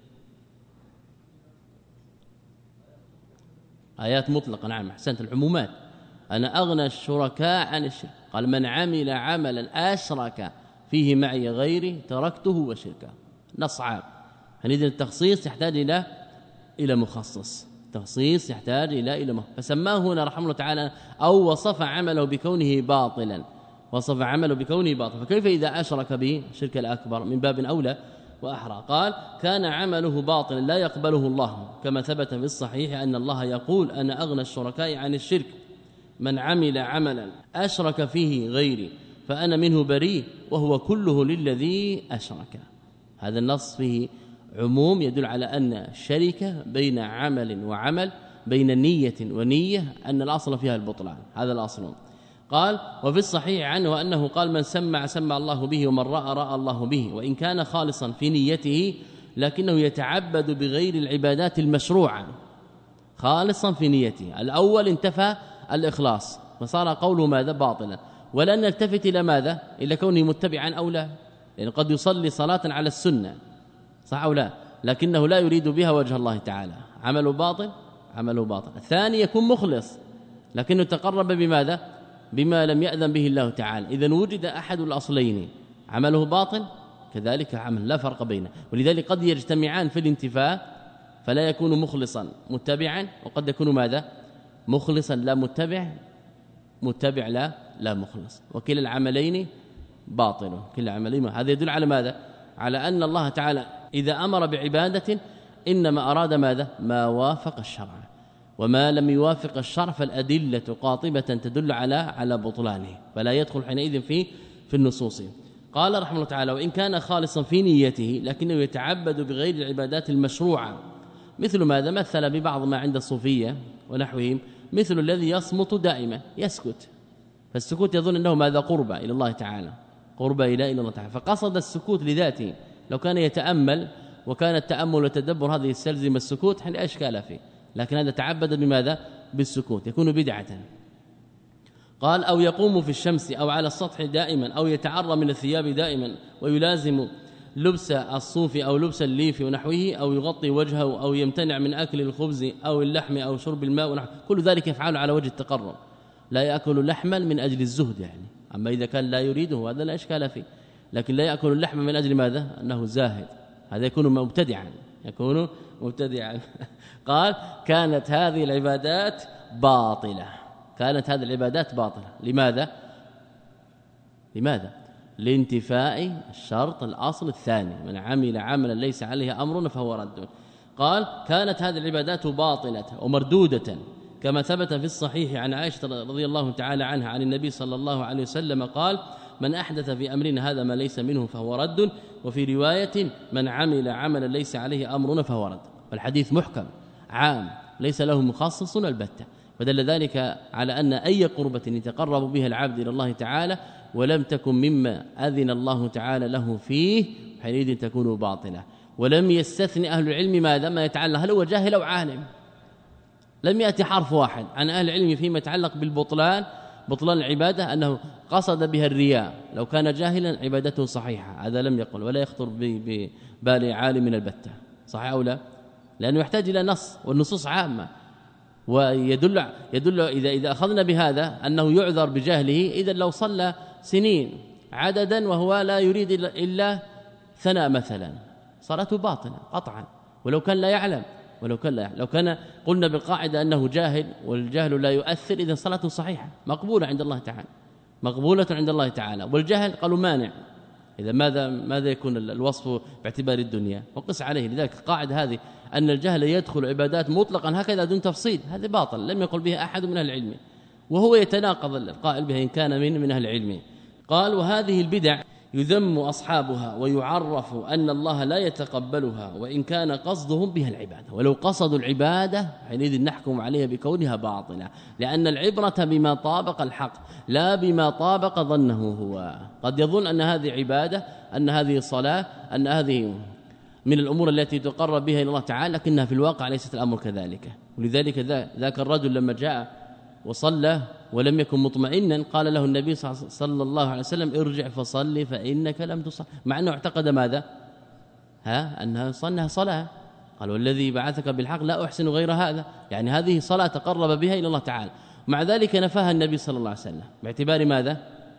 آيات مطلقة. نعم أحسنت العمومات. أنا أغنى الشركاء عن الشرك قال من عمل عملا أشرك فيه معي غيري تركته وشركه نص عام. حينئذ التخصيص يحتاج إلى إلى مخصص تخصيص يحتاج إلى إلى مخصص. فسماه هنا رحمه الله تعالى أو وصف عمله بكونه باطلا وصف عمله بكونه باطلا فكيف إذا أشرك به الشرك الأكبر من باب أولى وأحرى. قال كان عمله باطلا لا يقبله الله كما ثبت في الصحيح أن الله يقول أنا أغنى الشركاء عن الشرك من عمل عملا أشرك فيه غيري فأنا منه بريء وهو كله للذي أشرك. هذا النص فيه عموم يدل على أن الشركة بين عمل وعمل بين نية ونية أن الأصل فيها البطلان هذا الأصل. قال وفي الصحيح عنه أنه قال من سمع سمع الله به ومن رأى رأى الله به وإن كان خالصا في نيته لكنه يتعبد بغير العبادات المشروعة خالصا في نيته. الأول انتفى الإخلاص فصار قوله ماذا باطلا ولا نلتفت إلى ماذا إلى كونه متبعا أو لا لأن قد يصلي صلاة على السنة صح أو لا لكنه لا يريد بها وجه الله تعالى عمله باطل عمله باطل. الثاني يكون مخلص لكنه تقرب بماذا بما لم يأذن به الله تعالى. إذن وجد أحد الأصلين عمله باطل كذلك عمل لا فرق بينه ولذلك قد يجتمعان في الانتفاء فلا يكون مخلصا متبعا وقد يكون ماذا مخلصا لا متبع متبع لا لا مخلص وكلا العملين باطل كلا العملين. هذا يدل على ماذا على أن الله تعالى إذا أمر بعبادة إنما أراد ماذا ما وافق الشرع وما لم يوافق الشرع فالأدلة قاطبة تدل على على بطلانه فلا يدخل حينئذ في في النصوص. قال رحمه الله تعالى وإن كان خالصا في نيته لكنه يتعبد بغير العبادات المشروعة مثل ماذا مثل ببعض ما عند الصوفية ونحوهم مثل الذي يصمت دائما يسكت فالسكوت يظن أنه ماذا قربة إلى الله تعالى قربة إلى إلى الله تعالى فقصد السكوت لذاته. لو كان يتأمل وكان التأمل والتدبر هذه يستلزم السكوت حين أشكال فيه لكن هذا تعبد بماذا بالسكوت يكون بدعة. قال أو يقوم في الشمس أو على السطح دائما أو يتعرى من الثياب دائما ويلازم لبس الصوف أو لبس الليف ونحوه أو يغطي وجهه أو يمتنع من أكل الخبز أو اللحم أو شرب الماء ونحوه كل ذلك يفعل على وجه التقرب لا يأكل لحما من أجل الزهد يعني أما إذا كان لا يريده هذا لا إشكال فيه لكن لا يأكل اللحم من أجل ماذا أنه زاهد هذا يكون مبتدعا يكون مبتدعا. قال كانت هذه العبادات باطلة كانت هذه العبادات باطلة لماذا لماذا لانتفاء الشرط الأصل الثاني من عمل عملا ليس عليه أمرنا فهو رد. قال كانت هذه العبادات باطلة ومردودة كما ثبت في الصحيح عن عائشة رضي الله تعالى عنها عن النبي صلى الله عليه وسلم قال من أحدث في أمرنا هذا ما ليس منه فهو رد وفي رواية من عمل عملا ليس عليه أمرنا فهو رد. والحديث محكم عام ليس له مخصص البتة ودل ذلك على أن أي قربة يتقرب بها العبد إلى الله تعالى ولم تكن مما أذن الله تعالى له فيه حينئذ تكون باطلة. ولم يستثني أهل العلم ماذا ما يتعلق هل هو جاهل أو عالم لم يأتي حرف واحد عن أهل العلم فيما يتعلق بالبطلان بطلان العبادة أنه قصد بها الرياء لو كان جاهلا عبادته صحيحة هذا لم يقل ولا يخطر ببال عالم من البتة صحيح أو لا لأنه يحتاج إلى نص والنصوص عامة ويدل يدل إذا إذا أخذنا بهذا أنه يعذر بجهله إذا لو صلى سنين عددا وهو لا يريد إلا ثناء مثلا صلاته باطلة قطعا ولو كان لا يعلم ولو كان لا يعلم. لو كان قلنا بالقاعدة أنه جاهل والجهل لا يؤثر إذا صلاته صحيحة مقبولة عند الله تعالى مقبولة عند الله تعالى والجهل قالوا مانع إذا ماذا ماذا يكون الوصف باعتبار الدنيا وقس عليه. لذلك القاعدة هذه أن الجهل يدخل عبادات مطلقا هكذا دون تفصيل، هذا باطل لم يقل به أحد من أهل العلم، وهو يتناقض القائل به إن كان من من أهل العلم. قال وهذه البدع يذم أصحابها ويعرف أن الله لا يتقبلها وإن كان قصدهم بها العبادة، ولو قصدوا العبادة حينئذ نحكم عليها بكونها باطلة، لأن العبرة بما طابق الحق لا بما طابق ظنه هو. قد يظن أن هذه عبادة، أن هذه صلاة، أن هذه من الأمور التي تقرب بها إلى الله تعالى، لكنها في الواقع ليست الأمر كذلك. ولذلك ذاك الرجل لما جاء وصلى ولم يكن مطمئنا قال له النبي صلى الله عليه وسلم ارجع فصلي فإنك لم تصل، مع أنه اعتقد ماذا؟ ها أنها صنها صلاة. قال والذي بعثك بالحق لا أحسن غير هذا، يعني هذه صلاة تقرب بها إلى الله تعالى. مع ذلك نفاها النبي صلى الله عليه وسلم باعتبار ماذا؟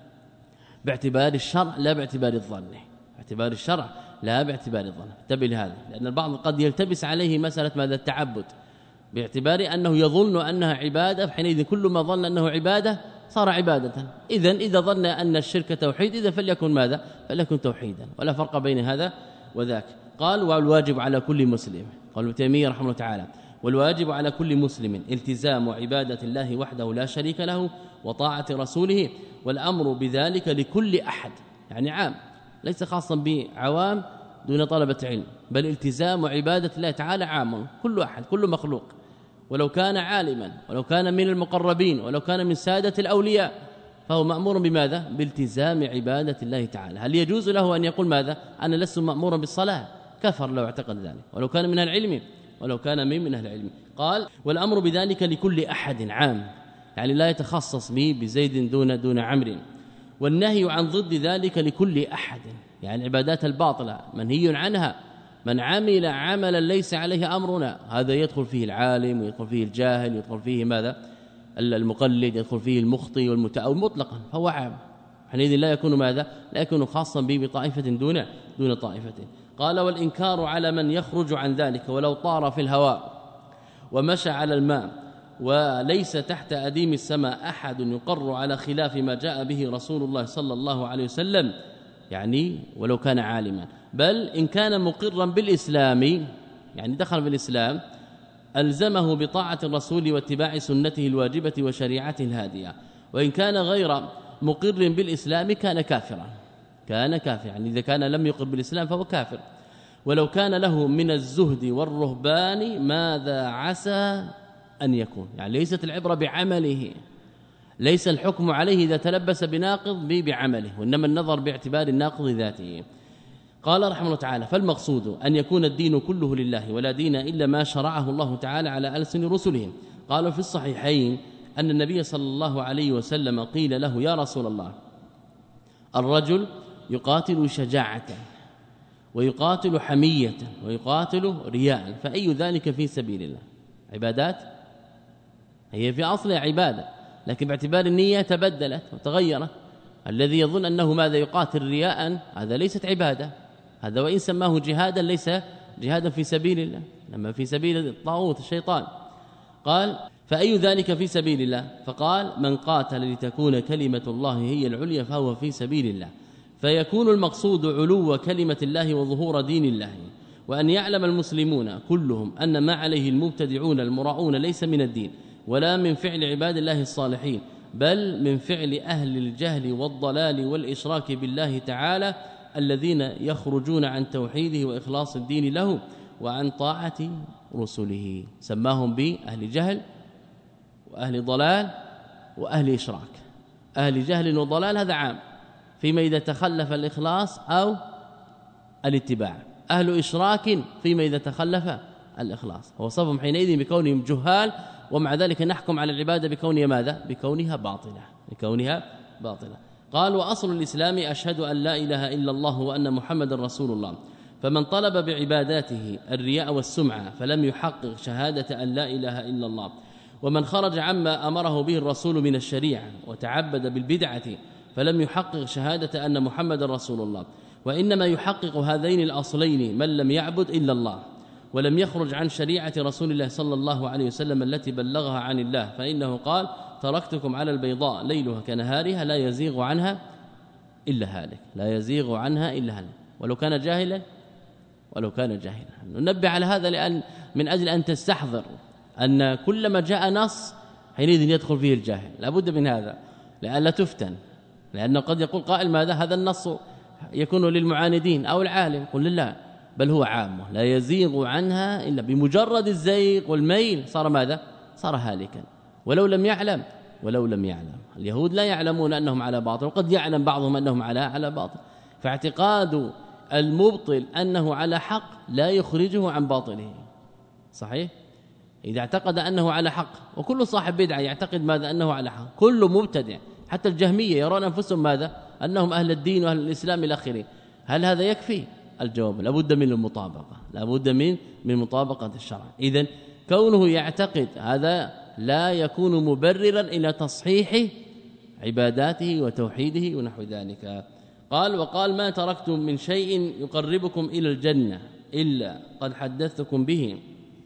باعتبار الشرع لا باعتبار الظن، باعتبار الشرع لا باعتبار الظن. انتبه لهذا، لأن البعض قد يلتبس عليه مسألة ماذا؟ التعبد، باعتبار أنه يظن أنها عبادة، حينئذ كل ما ظن أنه عبادة صار عبادة. إذن إذا ظن أن الشرك توحيد إذا فليكن ماذا؟ فليكن توحيدا، ولا فرق بين هذا وذاك. قال والواجب على كل مسلم، قال ابن تيمية رحمه الله تعالى والواجب على كل مسلم التزام عبادة الله وحده لا شريك له وطاعة رسوله، والأمر بذلك لكل أحد، يعني عام ليس خاصا بعوام دون طلبة علم، بل التزام عبادة الله تعالى عام، كل أحد كل مخلوق، ولو كان عالما ولو كان من المقربين ولو كان من سادة الأولياء فهو مأمور بماذا؟ بالتزام عبادة الله تعالى. هل يجوز له أن يقول ماذا؟ أنا لست مأمورا بالصلاة؟ كفر لو اعتقد ذلك، ولو كان من العلم ولو كان من من أهل العلم. قال والأمر بذلك لكل أحد عام، يعني لا يتخصص به بزيد دون دون عمرو، والنهي عن ضد ذلك لكل أحد، يعني العبادات الباطلة منهي عنها، من عمل عملا ليس عليه أمرنا هذا يدخل فيه العالم ويدخل فيه الجاهل يدخل فيه ماذا؟ المقلد، يدخل فيه المخطئ والمتأول مطلقا، فهو عام، حينئذ لا يكون ماذا؟ لا يكون خاصا به بطائفة دون دون طائفة. قال والإنكار على من يخرج عن ذلك ولو طار في الهواء ومشى على الماء وليس تحت أديم السماء أحد يقر على خلاف ما جاء به رسول الله صلى الله عليه وسلم، يعني ولو كان عالما، بل إن كان مقرا بالإسلام يعني دخل في الإسلام ألزمه بطاعة الرسول واتباع سنته الواجبة وشريعته الهادية، وإن كان غير مقر بالإسلام كان كافرا، كان كافرا، يعني إذا كان لم يقر بالإسلام فهو كافر، ولو كان له من الزهد والرهبان ماذا عسى أن يكون، يعني ليست العبرة بعمله، ليس الحكم عليه إذا تلبس بناقض بعمله، وإنما النظر باعتبار الناقض ذاته. قال رحمه الله تعالى فالمقصود أن يكون الدين كله لله ولا دين إلا ما شرعه الله تعالى على ألسن رسلهم. قالوا في الصحيحين أن النبي صلى الله عليه وسلم قيل له يا رسول الله الرجل يقاتل شجاعة ويقاتل حمية ويقاتل رياء، فأي ذلك في سبيل الله؟ عبادات، هي في أصلها عبادة، لكن باعتبار النية تبدلت وتغيرت. الذي يظن أنه ماذا يقاتل رياء هذا ليست عبادة، هذا وإن سماه جهادا ليس جهادا في سبيل الله، لما في سبيل الطاغوت الشيطان. قال فأي ذلك في سبيل الله؟ فقال من قاتل لتكون كلمة الله هي العليا فهو في سبيل الله، فيكون المقصود علو كلمة الله وظهور دين الله، وأن يعلم المسلمون كلهم أن ما عليه المبتدعون المراؤون ليس من الدين ولا من فعل عباد الله الصالحين، بل من فعل أهل الجهل والضلال والإشراك بالله تعالى الذين يخرجون عن توحيده وإخلاص الدين له وعن طاعة رسله. سماهم بأهل جهل وأهل ضلال وأهل إشراك. أهل جهل وضلال هذا عام فيما إذا تخلف الإخلاص أو الاتباع، أهل إشراك فيما إذا تخلف الإخلاص. وصفهم حينئذ بكونهم جهال، ومع ذلك نحكم على العبادة بكونها ماذا؟ بكونها باطلة، بكونها باطلة. قال وأصل الإسلام أشهد أن لا إله إلا الله وأن محمد رسول الله، فمن طلب بعباداته الرياء والسمعة فلم يحقق شهادة أن لا إله إلا الله، ومن خرج عما أمره به الرسول من الشريعة وتعبد بالبدعة فلم يحقق شهادة أن محمد رسول الله. وإنما يحقق هذين الأصلين من لم يعبد إلا الله ولم يخرج عن شريعة رسول الله صلى الله عليه وسلم التي بلغها عن الله، فإنه قال تركتكم على البيضاء ليلها كنهارها لا يزيغ عنها إلا هالك، لا يزيغ عنها إلا هالك، ولو كان جاهلا ولو كان جاهلا. ننبه على هذا لأن من أجل أن تستحضر أن كلما جاء نص حينئذ يدخل فيه الجاهل، لابد من هذا لئلا تفتن، لأنه قد يقول قائل ماذا هذا النص يكون للمعاندين أو العالم، قل لا بل هو عامه لا يزيغ عنها إلا بمجرد الزيغ والميل صار ماذا صار هالكا ولو لم يعلم ولو لم يعلم. اليهود لا يعلمون أنهم على باطل، وقد يعلم بعضهم أنهم على على باطل، فاعتقاد المبطل أنه على حق لا يخرجه عن باطله. صحيح؟ إذا اعتقد أنه على حق، وكل صاحب بدعة يعتقد ماذا أنه على حق، كل مبتدع حتى الجهمية يرون أنفسهم ماذا أنهم أهل الدين وأهل الإسلام إلى آخره، هل هذا يكفي؟ الجواب لابد من المطابقة، لابد من من مطابقة الشرع. إذن كونه يعتقد هذا لا يكون مبررا إلى تصحيح عباداته وتوحيده ونحو ذلك. قال وقال ما تركتم من شيء يقربكم إلى الجنة إلا قد حدثتكم به،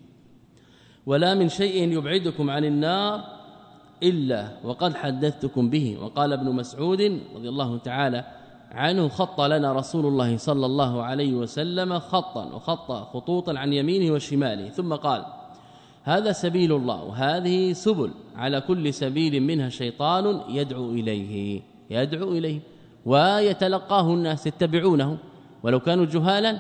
ولا من شيء يبعدكم عن النار إلا وقد حدثتكم به. وقال ابن مسعود رضي الله تعالى عنه خط لنا رسول الله صلى الله عليه وسلم خطا، وخط خطوطا عن يمينه وشماله، ثم قال هذا سبيل الله وهذه سبل، على كل سبيل منها شيطان يدعو إليه يدعو إليه ويتلقاه الناس يتبعونه ولو كانوا جهالا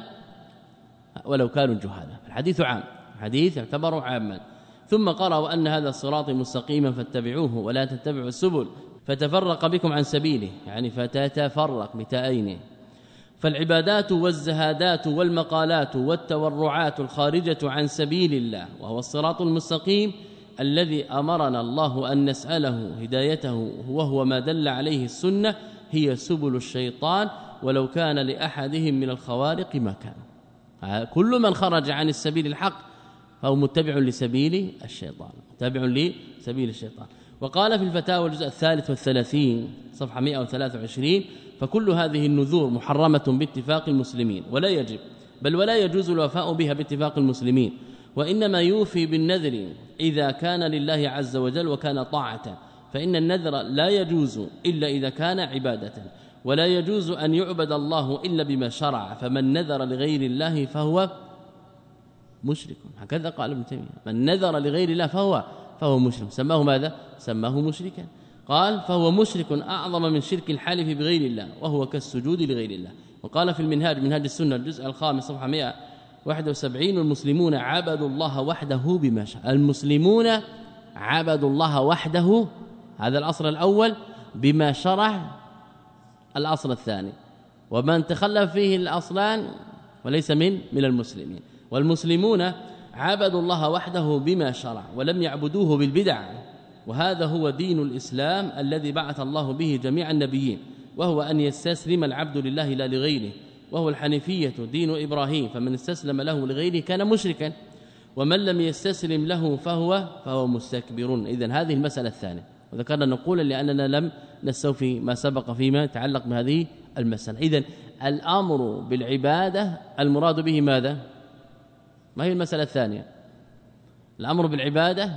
ولو كانوا جهالا. الحديث عام، حديث يعتبر عاما. ثم قرأ وأن هذا صراطي مستقيما فاتبعوه ولا تتبعوا السبل فتفرق بكم عن سبيله، يعني فتتفرق بتأينه. فالعبادات والزهادات والمقالات والتورعات الخارجة عن سبيل الله وهو الصراط المستقيم الذي أمرنا الله أن نسأله هدايته وهو ما دل عليه السنة هي سبل الشيطان ولو كان لأحدهم من الخوارق ما كان. كل من خرج عن السبيل الحق فهو متبع لسبيل الشيطان، متبع لسبيل الشيطان. وقال في الفتاوى الجزء الثالث والثلاثين صفحة مئة وثلاثة وعشرين فكل هذه النذور محرمة باتفاق المسلمين ولا يجب بل ولا يجوز الوفاء بها باتفاق المسلمين، وإنما يوفي بالنذر إذا كان لله عز وجل وكان طاعة، فإن النذر لا يجوز إلا إذا كان عبادة، ولا يجوز أن يعبد الله إلا بما شرع، فمن نذر لغير الله فهو مشرك. هكذا قال ابن تيمية من نذر لغير الله فهو فهو مشرك، سماه ماذا؟ سماه مشركا. قال فهو مشرك أعظم من شرك الحالف بغير الله وهو كالسجود لغير الله. وقال في المنهاج منهاج السنة الجزء الخامس صفحة مئة وواحد وسبعين المسلمون عبدوا الله وحده بما شاء. المسلمون عبدوا الله وحده، هذا الأصل الأول، بما شرع الأصل الثاني، ومن تخلف فيه الأصلان وليس من من المسلمين. والمسلمون عبدوا الله وحده بما شرع ولم يعبدوه بالبدع، وهذا هو دين الإسلام الذي بعث الله به جميع النبيين، وهو أن يستسلم العبد لله لا لغيره، وهو الحنيفية دين إبراهيم، فمن استسلم له لغيره كان مشركا، ومن لم يستسلم له فهو فهو مستكبر. إذن هذه المسألة الثانية، وذكرنا نقولا لأننا لم نستوفي ما سبق فيما يتعلق بهذه المسألة. إذن الأمر بالعبادة المراد به ماذا؟ ما هي المسألة الثانية؟ الأمر بالعبادة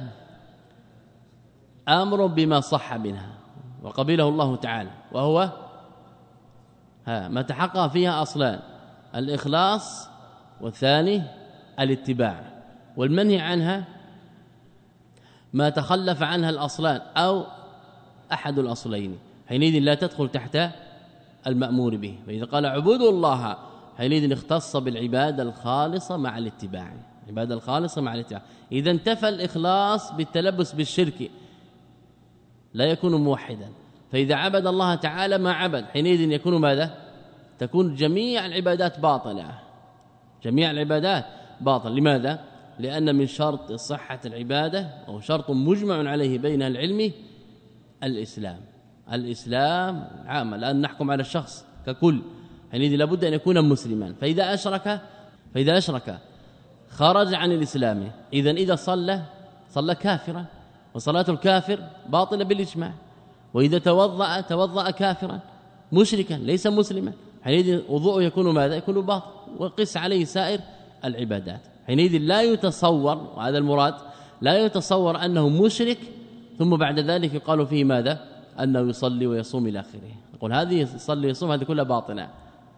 أمر بما صح منها وقبله الله تعالى، وهو ها ما تحقق فيها أصلان: الإخلاص، والثاني الاتباع. والمنهي عنها ما تخلف عنها الأصلان أو أحد الأصلين، حينئذ لا تدخل تحت المأمور به. فإذا قال اعبدوا الله حينئذ اختص بالعبادة الخالصة مع الاتباع، العبادة الخالصة مع الاتباع. إذا انتفى الإخلاص بالتلبس بالشرك لا يكون موحدا، فإذا عبد الله تعالى ما عبد حينئذ يكون ماذا؟ تكون جميع العبادات باطلة، جميع العبادات باطل. لماذا؟ لأن من شرط صحة العبادة أو شرط مجمع عليه بين العلم الإسلام، الإسلام عام، الآن نحكم على الشخص ككل، حينئذ لابد أن يكون مسلما. فإذا أشرك فإذا أشرك خرج عن الإسلام. إذا إذا صلى صلى كافرا، وصلاة الكافر باطلة بالإجماع. وإذا توضأ توضأ كافرا مشركا ليس مسلما، حينئذ وضوءه يكون ماذا؟ يكون باطل. وقس عليه سائر العبادات. حينئذ لا يتصور، وهذا المراد، لا يتصور أنه مشرك ثم بعد ذلك يقال فيه ماذا؟ أنه يصلي ويصوم إلى آخره. يقول هذه يصلي ويصوم هذه كلها باطنة،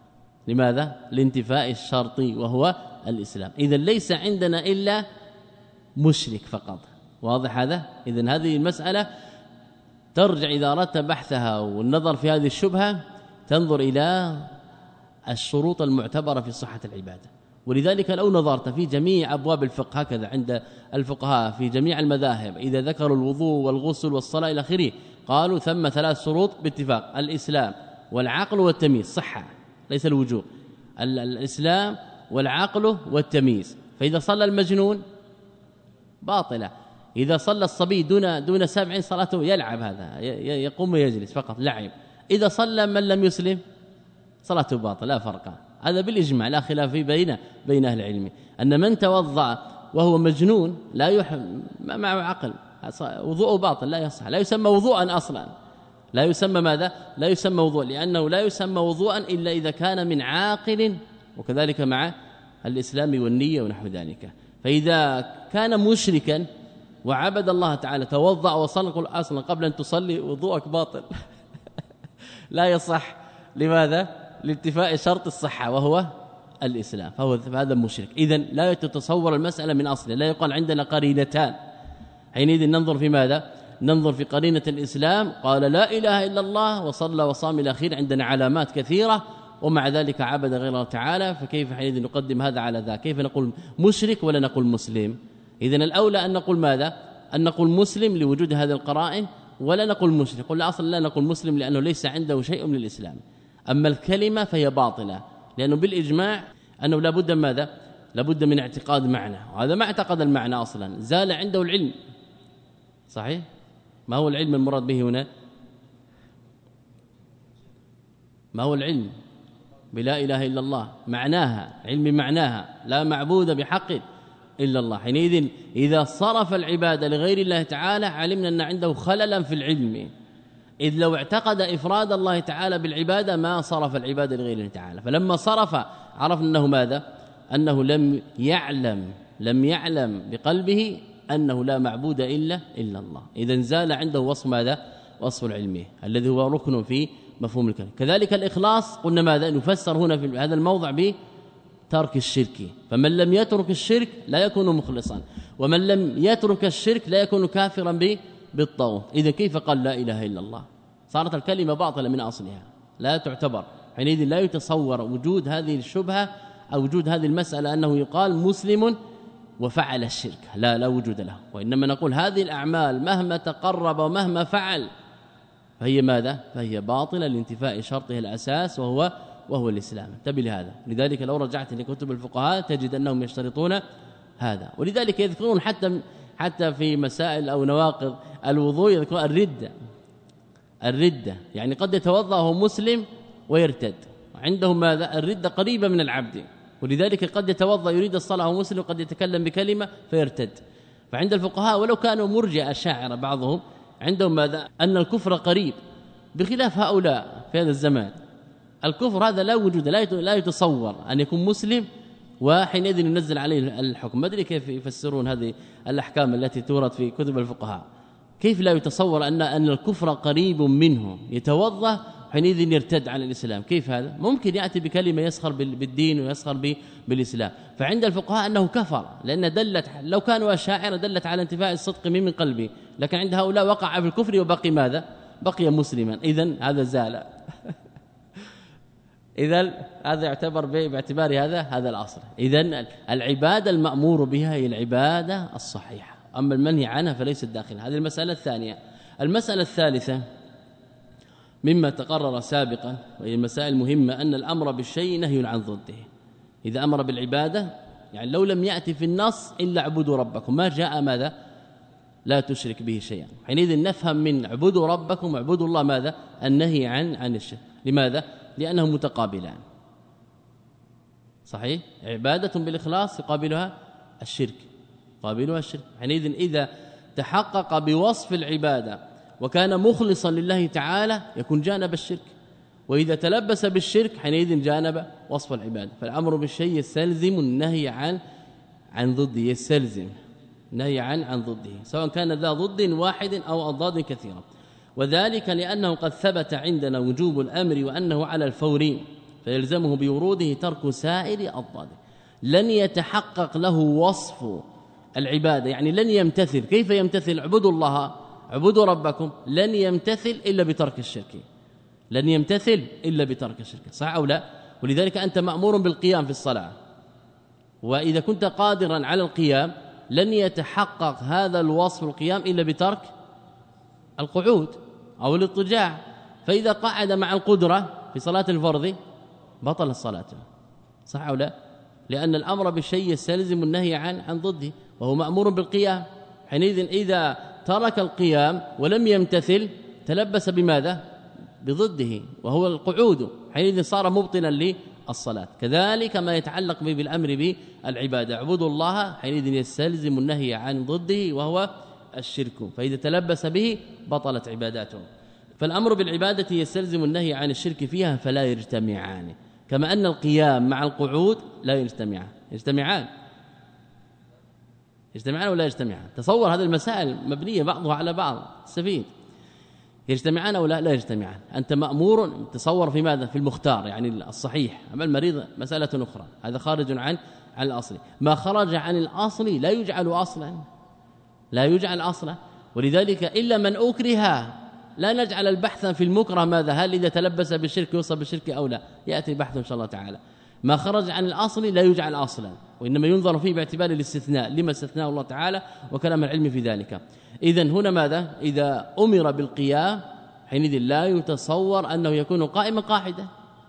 لماذا؟ لانتفاء الشرط وهو الإسلام. إذن ليس عندنا إلا مشرك فقط. واضح هذا؟ إذن هذه المسألة ترجع إذا أردت بحثها والنظر في هذه الشبهة تنظر إلى الشروط المعتبرة في صحة العبادة. ولذلك لو نظرت في جميع أبواب الفقه هكذا عند الفقهاء في جميع المذاهب إذا ذكروا الوضوء والغسل والصلاة إلى آخره قالوا ثم ثلاث شروط باتفاق: الإسلام والعقل والتمييز، صحة ليس الوجوب، الإسلام والعقل والتمييز. فإذا صلى المجنون باطلة، إذا صلى الصبي دون دون سبع صلاته يلعب، هذا يقوم ويجلس فقط لعب. إذا صلى من لم يسلم صلاته باطلة، لا فرق. هذا بالإجماع، لا خلاف بين بين أهل العلم أن من توضأ وهو مجنون لا يحمل ما معه عقل وضوءه باطل، لا يصح، لا يسمى وضوءا أصلا، لا يسمى ماذا؟ لا يسمى وضوء، لأنه لا يسمى وضوءا إلا إذا كان من عاقل، وكذلك مع الإسلام والنية ونحو ذلك. فإذا كان مشركا وعبد الله تعالى توضأ وصلى أصلا قبل أن تصلي وضوءك باطل لا يصح. لماذا؟ لانتفاء شرط الصحة وهو الإسلام، فهو هذا مشرك. إذن لا تتصور المسألة من أصله، لا يقال عندنا قرينتان، حينئذ ننظر في ماذا؟ ننظر في قرينة الإسلام، قال لا إله إلا الله وصلى وصام إلى آخره، عندنا علامات كثيرة، ومع ذلك عبد غير الله تعالى، فكيف حينئذ نقدم هذا على ذا؟ كيف نقول مشرك ولا نقول مسلم؟ إذن الأولى أن نقول ماذا؟ أن نقول مسلم لوجود هذه القرائن، ولا نقول مشرك. قلنا أصلا لا نقول مسلم لأنه ليس عنده شيء من الإسلام. أما الكلمة فهي باطلة، لأنه بالإجماع أنه لابد ماذا؟ لابد من اعتقاد معنى، وهذا ما اعتقد المعنى أصلا، زال عنده العلم. صحيح؟ ما هو العلم المراد به هنا؟ ما هو العلم بلا إله إلا الله؟ معناها، علم معناها، لا معبود بحق إلا الله. حينئذ إذا صرف العبادة لغير الله تعالى علمنا أن عنده خللا في العلم، إذ لو اعتقد إفراد الله تعالى بالعبادة ما صرف العبادة لغير الله تعالى. فلما صرف عرفنا أنه ماذا؟ أنه لم يعلم لم يعلم بقلبه أنه لا معبود إلا إلا الله. إذن زال عنده وصف ماذا؟ وصف العلمي الذي هو ركن في مفهوم الكلام. كذلك الإخلاص قلنا ماذا؟ نفسر هنا في هذا الموضع بترك الشرك، فمن لم يترك الشرك لا يكون مخلصا، ومن لم يترك الشرك لا يكون كافرا به بالطاغوت. إذا كيف قال لا إله إلا الله؟ صارت الكلمة باطلة من أصلها، لا تعتبر. حينئذ لا يتصور وجود هذه الشبهة أو وجود هذه المسألة أنه يقال مسلم وفعل الشرك، لا لا وجود له. وإنما نقول هذه الأعمال مهما تقرب ومهما فعل فهي ماذا؟ فهي باطلة لانتفاء شرطه الأساس وهو وهو الإسلام. انتبه لهذا. لذلك لو رجعت لكتب الفقهاء تجد أنهم يشترطون هذا، ولذلك يذكرون حتى حتى في مسائل أو نواقض الوضوء يذكرون الردة. الردة يعني قد يتوضأ وهو مسلم ويرتد، عندهم ماذا؟ الردة قريبة من العبد، ولذلك قد يتوضأ يريد الصلاة وهو مسلم وقد يتكلم بكلمة فيرتد. فعند الفقهاء ولو كانوا مرجئة الشاعرة بعضهم عندهم ماذا؟ أن الكفر قريب، بخلاف هؤلاء في هذا الزمان الكفر هذا لا وجود، لا يتصور أن يكون مسلم وحينئذ ينزل عليه الحكم. ما أدري كيف يفسرون هذه الأحكام التي تورد في كتب الفقهاء، كيف لا يتصور أن أن الكفر قريب منه يتوضأ حينئذ يرتد عن الإسلام؟ كيف هذا؟ ممكن يأتي بكلمة يسخر بالدين ويسخر بالإسلام. فعند الفقهاء أنه كفر، لأن دلت لو كانوا أشاعرة دلت على انتفاء الصدق من من قلبه، لكن عند هؤلاء وقع في الكفر وبقي ماذا؟ بقي مسلما. إذن هذا زال إذن هذا يعتبر باعتبار هذا هذا الأصل. إذن العبادة المأمور بها هي العبادة الصحيحة، أما المنهي عنها فليست داخل. هذه المسألة الثانية. المسألة الثالثة مما تقرر سابقا وهي المسائل المهمة أن الأمر بالشيء نهي عن ضده. إذا أمر بالعبادة يعني لو لم يأتي في النص إلا اعبدوا ربكم، ما جاء ماذا؟ لا تشرك به شيئا. حينئذ نفهم من اعبدوا ربكم اعبدوا الله ماذا؟ النهي عن عن الشرك. لماذا؟ لأنهم متقابلان. صحيح؟ عبادة بالإخلاص يقابلها الشرك، يقابلها الشرك. حينئذ إذا تحقق بوصف العبادة وكان مخلصا لله تعالى يكون جانب الشرك، وإذا تلبس بالشرك حينئذ جانب وصف العبادة. فالأمر بالشيء يستلزم النهي عن عن ضده، يستلزم نهي عن عن ضده، سواء كان ذا ضد واحد أو أضداد كثيرة. وذلك لأنه قد ثبت عندنا وجوب الأمر وأنه على الفور، فيلزمه بوروده ترك سائر أضداده. لن يتحقق له وصف العبادة، يعني لن يمتثل. كيف يمتثل؟ اعبدوا الله اعبدوا ربكم، لن يمتثل إلا بترك الشرك، لن يمتثل إلا بترك الشرك، صح أو لا؟ ولذلك أنت مأمور بالقيام في الصلاة، وإذا كنت قادرا على القيام لن يتحقق هذا الوصف القيام إلا بترك القعود أو الاضطجاع. فإذا قعد مع القدرة في صلاة الفرض بطل الصلاة، صح أو لا؟ لأن الأمر بالشيء يستلزم النهي عن عن ضده، وهو مأمور بالقيام. حينئذ إذا ترك القيام ولم يمتثل تلبس بماذا؟ بضده، وهو القعود، حينئذ صار مبطلا للصلاة. كذلك ما يتعلق به بالأمر بالعبادة، اعبدوا الله، حينئذ يستلزم النهي عن ضده وهو الشرك، فإذا تلبس به بطلت عباداته. فالأمر بالعبادة يستلزم النهي عن الشرك فيها، فلا يجتمعان، كما أن القيام مع القعود لا يجتمعان. يجتمعان يجتمعان ولا يجتمعان؟ تصور هذه المسائل مبنية بعضها على بعض، استفيد. يجتمعان أو لا؟ لا يجتمعان. أنت مأمور، تصور في ماذا؟ في المختار يعني الصحيح، أما المريض مسألة أخرى، هذا خارج عن عن الأصل. ما خرج عن الأصل لا يجعل أصلا، لا يجعل أصلا. ولذلك إلا من أكره، لا نجعل البحث في المكره ماذا؟ هل إذا تلبس بالشرك يوصف بالشرك أو لا؟ يأتي بحث إن شاء الله تعالى. ما خرج عن الأصل لا يجعل أصلا، وإنما ينظر فيه باعتبار الاستثناء، لما استثناه الله تعالى وكلام العلم في ذلك. إذن هنا ماذا؟ إذا أمر بالقيام حينئذ لا يتصور أنه يكون قائما قاعدا،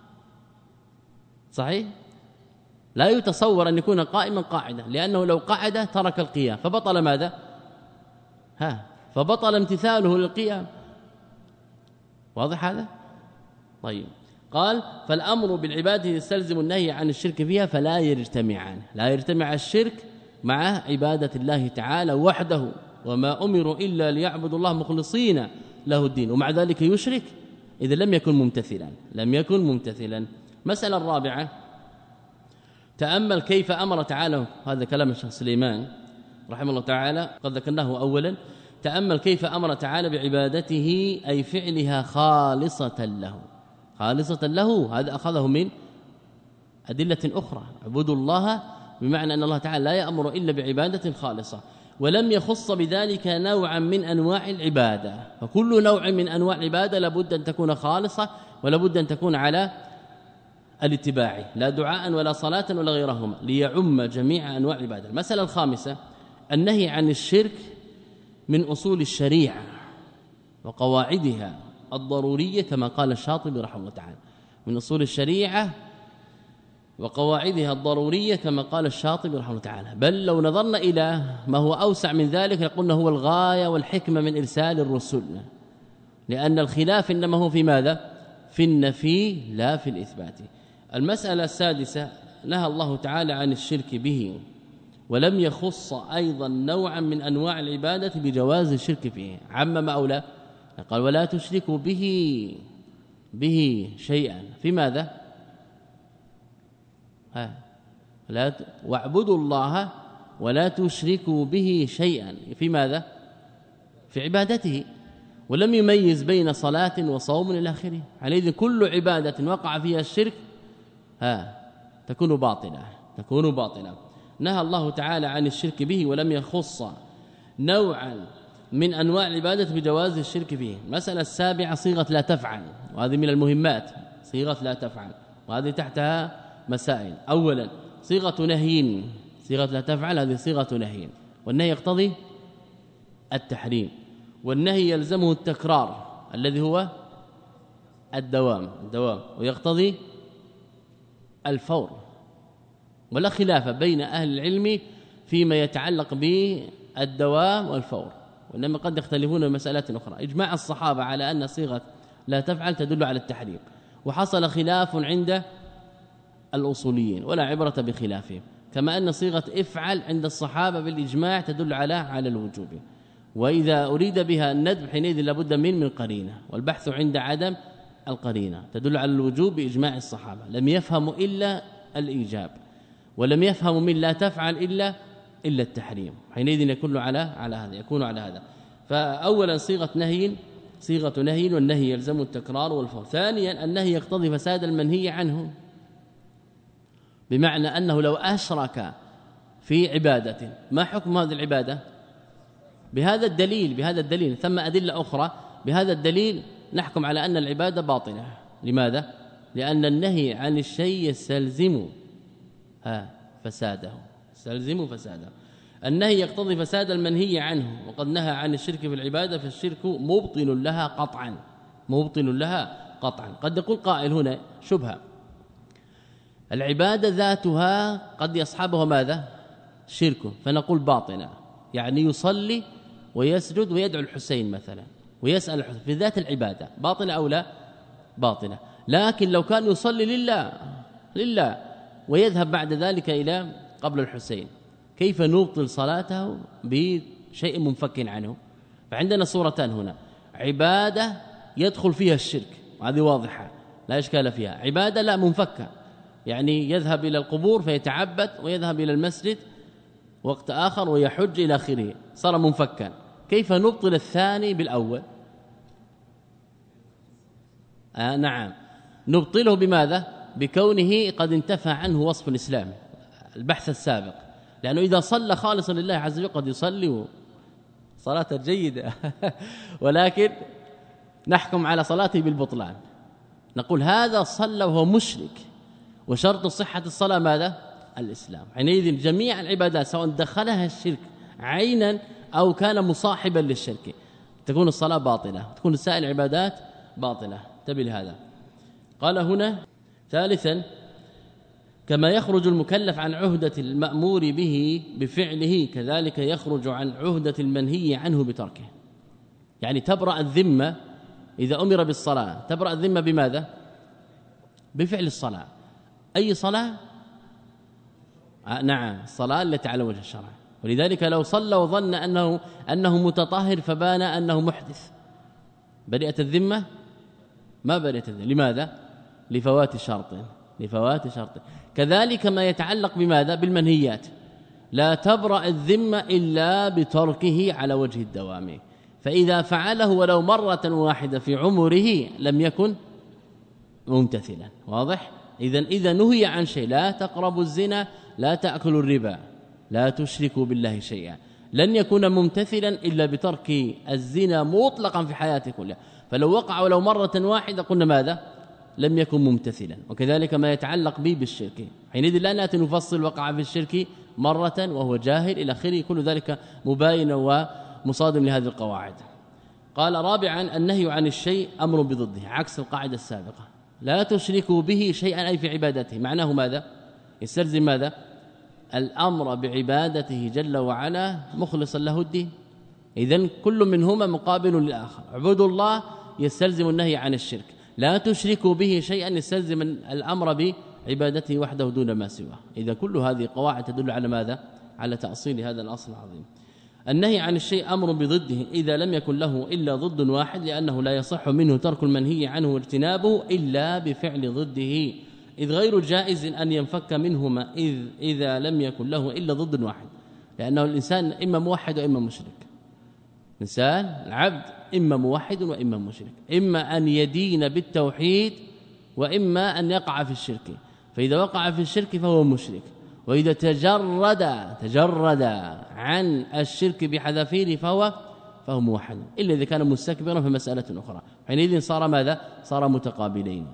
صحيح؟ لا يتصور أن يكون قائما قاعدا، لأنه لو قعد ترك القيام فبطل ماذا؟ ها فبطل امتثاله للقيام. واضح هذا؟ طيب، قال فالأمر بالعبادة يستلزم النهي عن الشرك فيها، فلا يجتمعان، لا يجتمع الشرك مع عبادة الله تعالى وحده، وما أمروا إلا ليعبدوا الله مخلصين له الدين، ومع ذلك يشرك إذا لم يكن ممتثلا، لم يكن ممتثلا. مسألة الرابعة، تأمل كيف أمر تعالى، هذا كلام الشيخ سليمان رحمه الله تعالى قد ذكرناه أولا. تأمل كيف أمر تعالى بعبادته، أي فعلها خالصة له، خالصة له. هذا أخذه من أدلة أخرى، اعبدوا الله، بمعنى أن الله تعالى لا يأمر إلا بعبادة خالصة، ولم يخص بذلك نوعا من أنواع العبادة. فكل نوع من أنواع العبادة لابد أن تكون خالصة، ولابد أن تكون على الاتباع، لا دعاء ولا صلاة ولا غيرهما، ليعم جميع أنواع العبادة. المسألة الخامسة، النهي عن الشرك من أصول الشريعة وقواعدها الضرورية، كما قال الشاطبي رحمه الله تعالى، من أصول الشريعة وقواعدها الضرورية كما قال الشاطبي رحمه الله تعالى. بل لو نظرنا إلى ما هو أوسع من ذلك لقلنا هو الغاية والحكمة من إرسال الرسل، لأن الخلاف إنما هو في ماذا؟ في النفي لا في الإثبات. المسألة السادسة، نهى الله تعالى عن الشرك به، ولم يخص أيضا نوعا من أنواع العبادة بجواز الشرك فيه، عمم أو لا؟ قال ولا تشركوا به به شيئا، في ماذا؟ ها لا ت... واعبدوا الله ولا تشركوا به شيئا، في ماذا؟ في عبادته، ولم يميز بين صلاة وصوم إلى آخره. عليه كل عبادة وقع فيها الشرك ها تكون باطلة، تكون باطلة. نهى الله تعالى عن الشرك به ولم يخص نوعا من أنواع العبادة بجواز الشرك فيه. مسألة السابعة، صيغة لا تفعل، وهذه من المهمات، صيغة لا تفعل، وهذه تحتها مسائل. أولا صيغة نهي، صيغة لا تفعل هذه صيغة نهي، والنهي يقتضي التحريم، والنهي يلزمه التكرار الذي هو الدوام الدوام ويقتضي الفور، ولا خلاف بين أهل العلم فيما يتعلق بالدوام والفور، وإنما قد يختلفون في مسألات أخرى. إجماع الصحابة على أن صيغة لا تفعل تدل على التحريم، وحصل خلاف عند الأصوليين ولا عبرة بخلافهم، كما أن صيغة افعل عند الصحابة بالإجماع تدل على على الوجوب، وإذا أريد بها الندب حينئذ لابد من من قرينة، والبحث عند عدم القرينة تدل على الوجوب بإجماع الصحابة. لم يفهموا إلا الإيجاب، ولم يفهموا من لا تفعل إلا إلا التحريم، حينئذ يكون على على هذا يكون على هذا. فأولا صيغة نهي، صيغة نهي، والنهي يلزم التكرار والفور. ثانيا النهي يقتضي فساد المنهي عنه، بمعنى أنه لو أشرك في عبادة ما حكم هذه العبادة؟ بهذا الدليل بهذا الدليل ثم أدلة أخرى بهذا الدليل نحكم على أن العبادة باطلة. لماذا؟ لأن النهي عن الشيء يستلزم ها فساده يستلزم فساده. النهي يقتضي فساد المنهي عنه، وقد نهى عن الشرك في العبادة فالشرك مبطل لها قطعا مبطل لها قطعا. قد يقول قائل هنا شبهة، العبادة ذاتها قد يصحبها ماذا؟ شرك، فنقول باطنة، يعني يصلي ويسجد ويدعو الحسين مثلا ويسأل الحسين في ذات العبادة باطنة أو لا؟ باطنة. لكن لو كان يصلي لله لله ويذهب بعد ذلك إلى قبر الحسين، كيف نبطل صلاته بشيء منفك عنه؟ فعندنا صورتان هنا، عبادة يدخل فيها الشرك وهذه واضحة لا إشكال فيها، عبادة لا منفكة، يعني يذهب إلى القبور فيتعبد ويذهب إلى المسجد وقت آخر ويحج إلى آخره، صار منفكا. كيف نبطل الثاني بالأول؟ آه نعم، نبطله بماذا؟ بكونه قد انتفى عنه وصف الإسلام، البحث السابق، لأنه إذا صلى خالصا لله عز وجل قد يصلي صلاة جيدة ولكن نحكم على صلاته بالبطلان، نقول هذا صلى وهو مشرك، وشرط صحة الصلاة ماذا؟ الإسلام. حينئذ جميع العبادات سواء دخلها الشرك عينا أو كان مصاحبا للشرك تكون الصلاة باطلة، تكون سائر العبادات باطلة. انتبه لهذا. قال هنا ثالثا كما يخرج المكلف عن عهدة المأمور به بفعله كذلك يخرج عن عهدة المنهي عنه بتركه. يعني تبرأ الذمة إذا أمر بالصلاة، تبرأ الذمة بماذا؟ بفعل الصلاة. أي صلاة؟ آه نعم، الصلاة التي على وجه الشرع. ولذلك لو صلى وظن أنه أنه متطهر فبان أنه محدث، برئت الذمة؟ ما برئت الذمة. لماذا؟ لفوات شرط لفوات شرط. كذلك ما يتعلق بماذا؟ بالمنهيات، لا تبرأ الذمة إلا بتركه على وجه الدوام، فإذا فعله ولو مرة واحدة في عمره لم يكن ممتثلا. واضح؟ إذن إذا نهي عن شيء، لا تقربوا الزنا، لا تأكلوا الربا، لا تشركوا بالله شيئا، لن يكون ممتثلا إلا بترك الزنا مطلقا في حياته كلها. فلو وقع ولو مرة واحدة قلنا ماذا؟ لم يكن ممتثلا. وكذلك ما يتعلق به بالشرك، حينئذ لا نأتي نفصل وقع في الشرك مرة وهو جاهل إلى آخره، كل ذلك مباين ومصادم لهذه القواعد. قال رابعا النهي عن الشيء أمر بضده، عكس القاعدة السابقة، لا تشركوا به شيئا أي في عبادته. معناه ماذا؟ يستلزم ماذا؟ الأمر بعبادته جل وعلا مخلصا له الدين. إذن كل منهما مقابل للآخر. عبود الله يستلزم النهي عن الشرك، لا تشركوا به شيئا يستلزم الأمر بعبادته وحده دون ما سواه. إذا كل هذه قواعد تدل على ماذا؟ على تأصيل هذا الأصل العظيم. النهي عن الشيء أمر بضده إذا لم يكن له إلا ضد واحد، لأنه لا يصح منه ترك المنهي عنه واجتنابه إلا بفعل ضده، إذ غير جائز أن ينفك منهما إذ إذا لم يكن له إلا ضد واحد، لأنه الإنسان إما موحد وإما مشرك. إنسان العبد إما موحد وإما مشرك، إما أن يدين بالتوحيد وإما أن يقع في الشرك، فإذا وقع في الشرك فهو مشرك، وإذا تجرد تجرد عن الشرك بحذافيره فهو فهو موحد، إلا إذا كان مستكبرا فمسألة أخرى. حينئذ صار ماذا؟ صار متقابلين.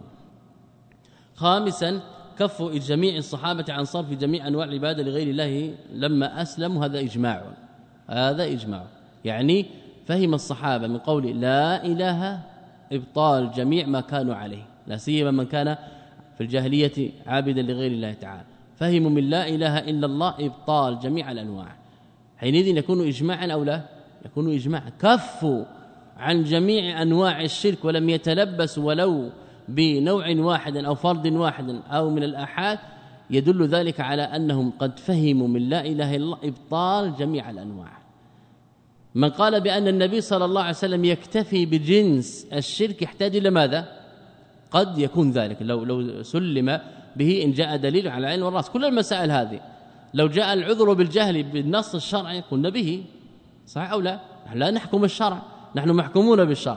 خامسا كف جميع الصحابة عن صرف جميع أنواع العبادة لغير الله لما أسلموا، هذا إجماع هذا إجماع يعني فهم الصحابة من قول لا إله إبطال جميع ما كانوا عليه، لا سيما من كان في الجاهلية عابدا لغير الله تعالى، فهموا من لا إله إلا الله إبطال جميع الأنواع. حينئذ يكون إجماعا أو لا؟ يكون إجماعا. كفوا عن جميع أنواع الشرك ولم يتلبسوا ولو بنوع واحد أو فرد واحد أو من الآحاد، يدل ذلك على أنهم قد فهموا من لا إله إلا الله إبطال جميع الأنواع. من قال بأن النبي صلى الله عليه وسلم يكتفي بجنس الشرك يحتاج إلى ماذا؟ قد يكون ذلك لو لو سلم به إن جاء دليل على العين والرأس. كل المسائل هذه لو جاء العذر بالجهل بالنص الشرعي قلنا به، صحيح أو لا؟ نحن لا نحكم الشرع، نحن محكومون بالشرع.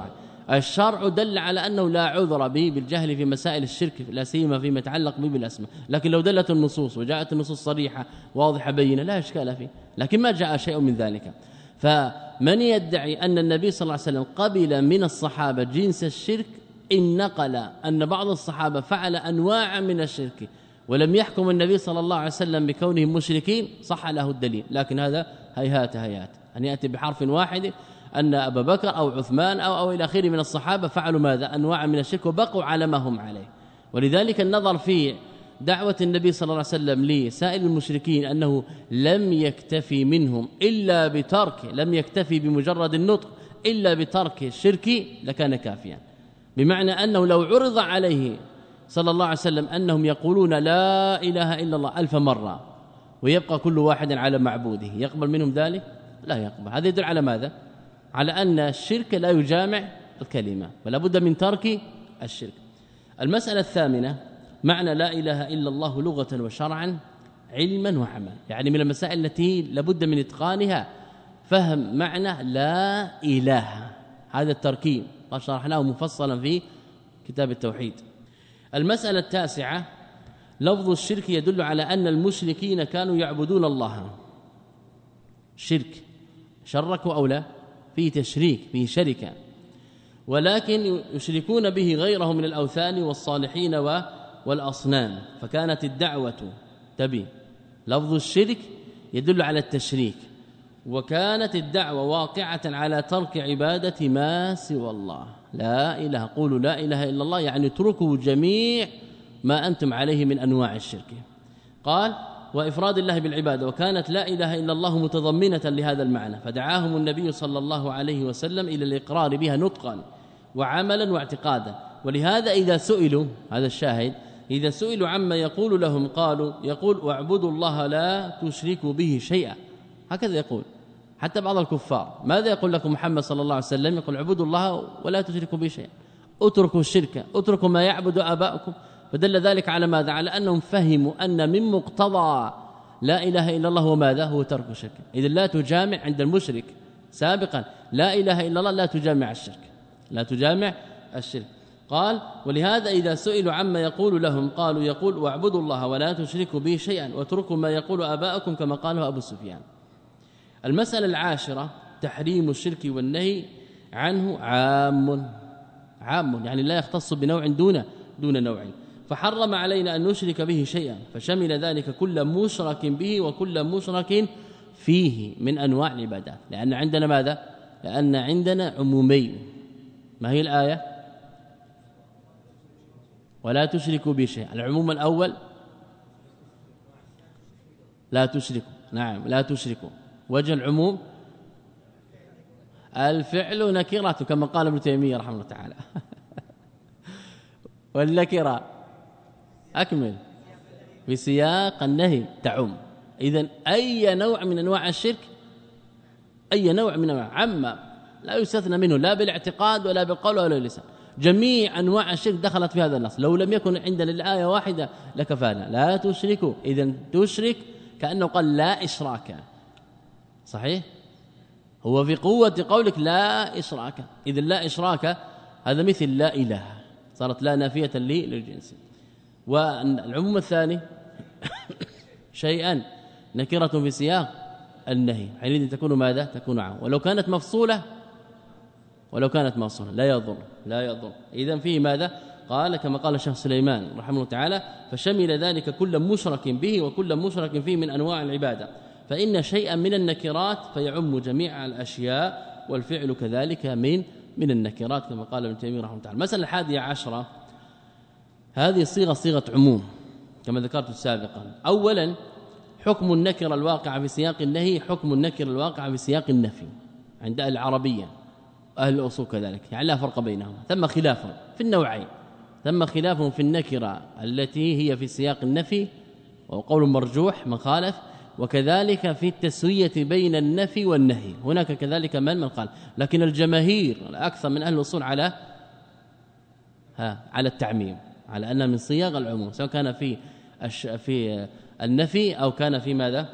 الشرع دل على أنه لا عذر به بالجهل في مسائل الشرك لا سيما فيما يتعلق به بالأسماء، لكن لو دلت النصوص وجاءت النصوص صريحة واضحة بينة لا إشكال فيه، لكن ما جاء شيء من ذلك. فمن يدعي أن النبي صلى الله عليه وسلم قبل من الصحابة جنس الشرك إن نقل أن بعض الصحابة فعل أنواع من الشرك ولم يحكم النبي صلى الله عليه وسلم بكونهم مشركين صح له الدليل، لكن هذا هيهات هيهات أن يأتي بحرف واحد أن أبا بكر أو عثمان أو, أو إلى آخره من الصحابة فعلوا ماذا أنواع من الشرك وبقوا على ما هم عليه. ولذلك النظر في دعوة النبي صلى الله عليه وسلم لسائر المشركين أنه لم يكتفي منهم إلا بترك لم يكتفي بمجرد النطق إلا بترك الشرك لكان كافيا، بمعنى أنه لو عرض عليه صلى الله عليه وسلم أنهم يقولون لا إله إلا الله ألف مرة ويبقى كل واحد على معبوده يقبل منهم ذلك؟ لا يقبل. هذا يدل على ماذا؟ على أن الشرك لا يجامع الكلمة ولا بد من ترك الشرك. المسألة الثامنة معنى لا إله إلا الله لغة وشرعا علما وعملا، يعني من المسائل التي لابد من إتقانها فهم معنى لا إله، هذا التركيب قد شرحناه مفصلا في كتاب التوحيد. المسألة التاسعة لفظ الشرك يدل على أن المشركين كانوا يعبدون الله. شرك شركوا أو لا في تشريك في شركة، ولكن يشركون به غيره من الأوثان والصالحين والأصنام، فكانت الدعوة تبي لفظ الشرك يدل على التشريك، وكانت الدعوة واقعة على ترك عبادة ما سوى الله. لا إله قولوا لا إله إلا الله يعني اتركوا جميع ما أنتم عليه من أنواع الشرك. قال وإفراد الله بالعبادة، وكانت لا إله إلا الله متضمنة لهذا المعنى، فدعاهم النبي صلى الله عليه وسلم إلى الإقرار بها نطقا وعملا واعتقادا. ولهذا إذا سئلوا هذا الشاهد إذا سئلوا عما يقول لهم قالوا يقول واعبدوا الله لا تشركوا به شيئا، هكذا يقول حتى بعض الكفار. ماذا يقول لكم محمد صلى الله عليه وسلم؟ يقول اعبدوا الله ولا تشركوا به شيئا، اتركوا الشرك، اتركوا ما يعبد آباؤكم. فدل ذلك على ماذا؟ على أنهم فهموا أن من مقتضى لا إله إلا الله هو ماذا؟ هو ترك الشرك. إذن لا تجامع عند المشرك سابقا لا إله إلا الله لا تجامع الشرك لا تجامع الشرك. قال ولهذا إذا سئلوا عما يقول لهم قالوا يقول واعبدوا الله ولا تشركوا به شيئا واتركوا ما يقول آباؤكم كما قاله أبو سفيان. المسألة العاشرة تحريم الشرك والنهي عنه عام عام يعني لا يختص بنوع دون دون نوع، فحرم علينا أن نشرك به شيئا، فشمل ذلك كل مشرك به وكل مشرك فيه من أنواع العبادات. لأن عندنا ماذا؟ لأن عندنا عمومين. ما هي الآية؟ ولا تشركوا به شيئا. العموم الأول لا تشركوا، نعم لا تشركوا. وجه العموم الفعل نكرة كما قال ابن تيمية رحمه الله تعالى والنكرة أكمل في سياق النهي تعم. إذن أي نوع من أنواع الشرك أي نوع من أنواع عما لا يستثنى منه لا بالاعتقاد ولا بالقول ولا باللسان، جميع أنواع الشرك دخلت في هذا النص. لو لم يكن عندنا الآية واحدة لكفانا. لا تشركوا، إذن تشرك كأنه قال لا إشراك، صحيح؟ هو في قوة قولك لا إشراك، إذن لا إشراك هذا مثل لا إله، صارت لا نافية لي للجنس. والعموم الثاني شيئا نكرة في سياق النهي، حينئذ تكون ماذا؟ تكون عام. ولو كانت مفصولة ولو كانت مفصولة لا يضر لا يضر. إذن فيه ماذا؟ قال كما قال الشيخ سليمان رحمه الله تعالى فشمل ذلك كل مشرك به وكل مشرك فيه من أنواع العبادة، فإن شيئا من النكرات فيعم جميع الأشياء، والفعل كذلك من من النكرات كما قال ابن تيمية رحمه الله تعالى. المسألة الحادية عشرة هذه صيغة صيغة عموم كما ذكرت سابقا. أولا حكم النكر الواقع في سياق النهي حكم النكر الواقع في سياق النفي عند العربية أهل الأصول كذلك، يعني لا فرق بينهما. ثم خلاف في النوعين، ثم خلاف في النكرة التي هي في سياق النفي وقول مرجوح من خالف، وكذلك في التسوية بين النفي والنهي هناك كذلك من من قال، لكن الجماهير الأكثر من أهل الأصول على ها على التعميم، على أن من صياغ العموم سواء كان في في النفي أو كان في ماذا؟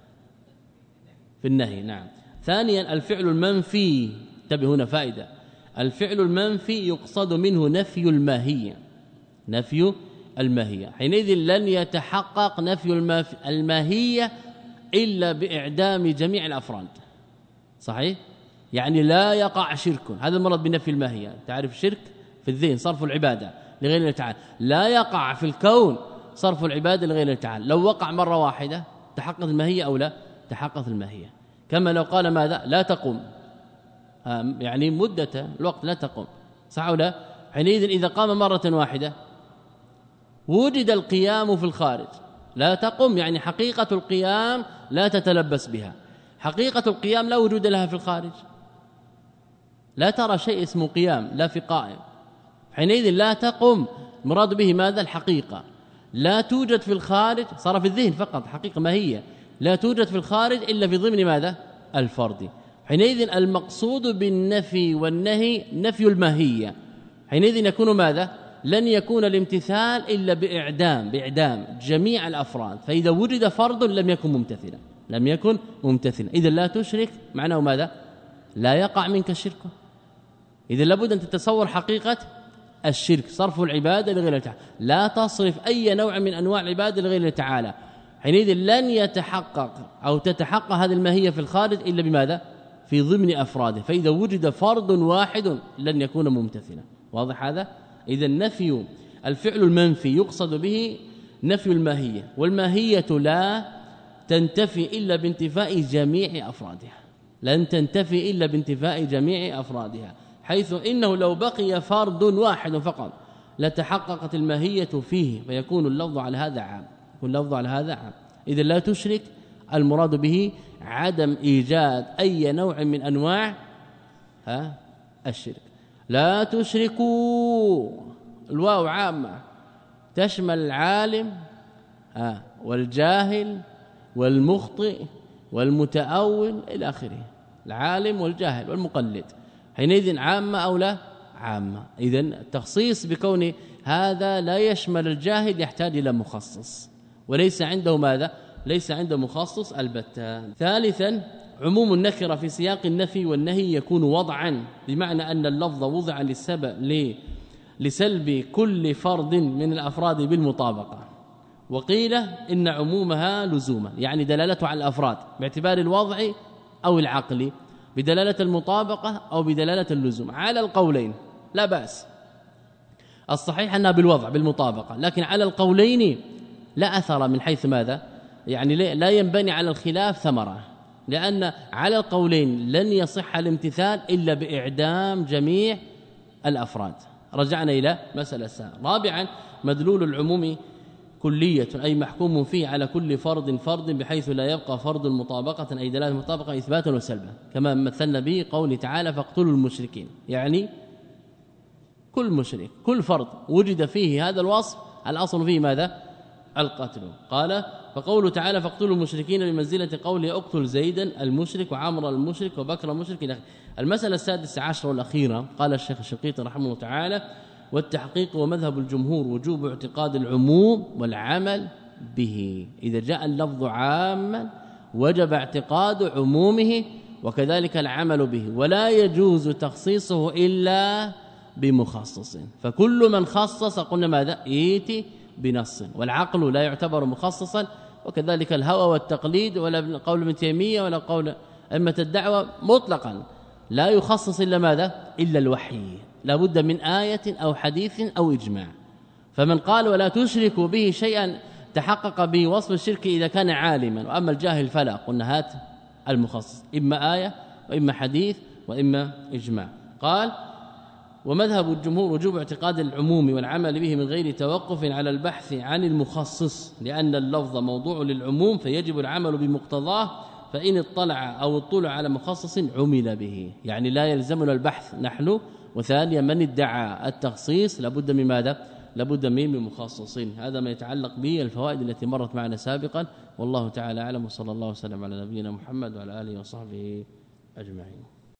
في النهي. نعم. ثانيا الفعل المنفي، انتبه هنا فائدة، الفعل المنفي يقصد منه نفي الماهية نفي الماهية حينئذ لن يتحقق نفي الماهية إلا بإعدام جميع الأفراد صحيح يعني لا يقع شرك هذا المرض بنفي الماهية تعرف الشرك في الذهن صرف العبادة لغير الله تعالى لا يقع في الكون صرف العبادة لغير الله تعالى لو وقع مرة واحدة تحقق الماهية أو لا تحقق الماهية كما لو قال ماذا لا تقوم يعني مدة الوقت لا تقوم صح ولا لا حينئذ إذا قام مرة واحدة وجد القيام في الخارج لا تقوم يعني حقيقة القيام لا تتلبس بها حقيقة القيام لا وجود لها في الخارج لا ترى شيء اسمه قيام لا في قائم حينئذ لا تقوم مراد به ماذا الحقيقة لا توجد في الخارج صار في الذهن فقط حقيقة ما هي لا توجد في الخارج إلا في ضمن ماذا الفرد حينئذ المقصود بالنفي والنهي نفي الماهية حينئذ يكون ماذا لن يكون الامتثال إلا بإعدام بإعدام جميع الأفراد فإذا وجد فرد لم يكن ممتثلا لم يكن ممتثلا إذا لا تشرك معناه ماذا لا يقع منك الشرك إذا لابد أن تتصور حقيقة الشرك صرف العبادة لغير الله تعالى لا تصرف أي نوع من أنواع العبادة لغير الله تعالى حينئذ لن يتحقق أو تتحقق هذه الماهية في الخارج إلا بماذا في ضمن أفراده فإذا وجد فرد واحد لن يكون ممتثلا واضح هذا إذا النفي الفعل المنفي يقصد به نفي الماهية والماهية لا تنتفي إلا بانتفاء جميع أفرادها لن تنتفي إلا بانتفاء جميع أفرادها حيث إنه لو بقي فرد واحد فقط لتحققت الماهية فيه فيكون اللفظ على هذا عام يكون اللفظ على هذا عام إذا لا تشرك المراد به عدم إيجاد أي نوع من أنواع ها الشرك لا تشركوا الواو عامة تشمل العالم ها والجاهل والمخطئ والمتأول إلى آخره العالم والجاهل والمقلد حينئذ عامة أو لا عامة إذن التخصيص بكون هذا لا يشمل الجاهل يحتاج إلى مخصص وليس عنده ماذا ليس عنده مخصص البتة ثالثا عموم النكرة في سياق النفي والنهي يكون وضعا بمعنى أن اللفظ وضع للسبب لسلب كل فرد من الأفراد بالمطابقة وقيل إن عمومها لزوما يعني دلالته على الأفراد باعتبار الوضع أو العقل بدلالة المطابقة أو بدلالة اللزوم على القولين لا بأس الصحيح أنها بالوضع بالمطابقة لكن على القولين لا أثر من حيث ماذا يعني لا ينبني على الخلاف ثمرة لأن على القولين لن يصح الامتثال إلا بإعدام جميع الأفراد رجعنا إلى مسألة السابقة رابعا مدلول العموم كلية أي محكوم فيه على كل فرد فرد بحيث لا يبقى فرد مطابقة أي دلالة مطابقة إثباتا وسلبا كما مثلنا به قوله تعالى فاقتلوا المشركين يعني كل مشرك كل فرد وجد فيه هذا الوصف الأصل فيه ماذا القتل قال فقوله تعالى فاقتلوا المشركين بمنزلة قوله اقتل زيدا المشرك وعمر المشرك وبكر المشرك إلى المسألة السادسة عشر والأخيرة قال الشيخ الشنقيطي رحمه الله تعالى والتحقيق ومذهب الجمهور وجوب اعتقاد العموم والعمل به إذا جاء اللفظ عاما وجب اعتقاد عمومه وكذلك العمل به ولا يجوز تخصيصه إلا بمخصص فكل من خصص قلنا ماذا ايتي بنص والعقل لا يعتبر مخصصا وكذلك الهوى والتقليد ولا قول ابن تيمية ولا قول أئمة الدعوة مطلقا لا يخصص إلا ماذا إلا الوحي لا بد من آية أو حديث أو إجماع فمن قال ولا تشركوا به شيئا تحقق به وصف الشرك إذا كان عالما وأما الجاهل فلا قلنا هات المخصص إما آية وإما حديث وإما إجماع قال ومذهب الجمهور وجوب اعتقاد العموم والعمل به من غير توقف على البحث عن المخصص لأن اللفظ موضوع للعموم فيجب العمل بمقتضاه فإن اطلع أو اطلع على مخصص عمل به يعني لا يلزمنا البحث نحن وثانيا من ادعى التخصيص لابد من ماذا لابد من مخصصين هذا ما يتعلق به الفوائد التي مرت معنا سابقا والله تعالى أعلم وصلى الله وسلم على نبينا محمد وعلى آله وصحبه أجمعين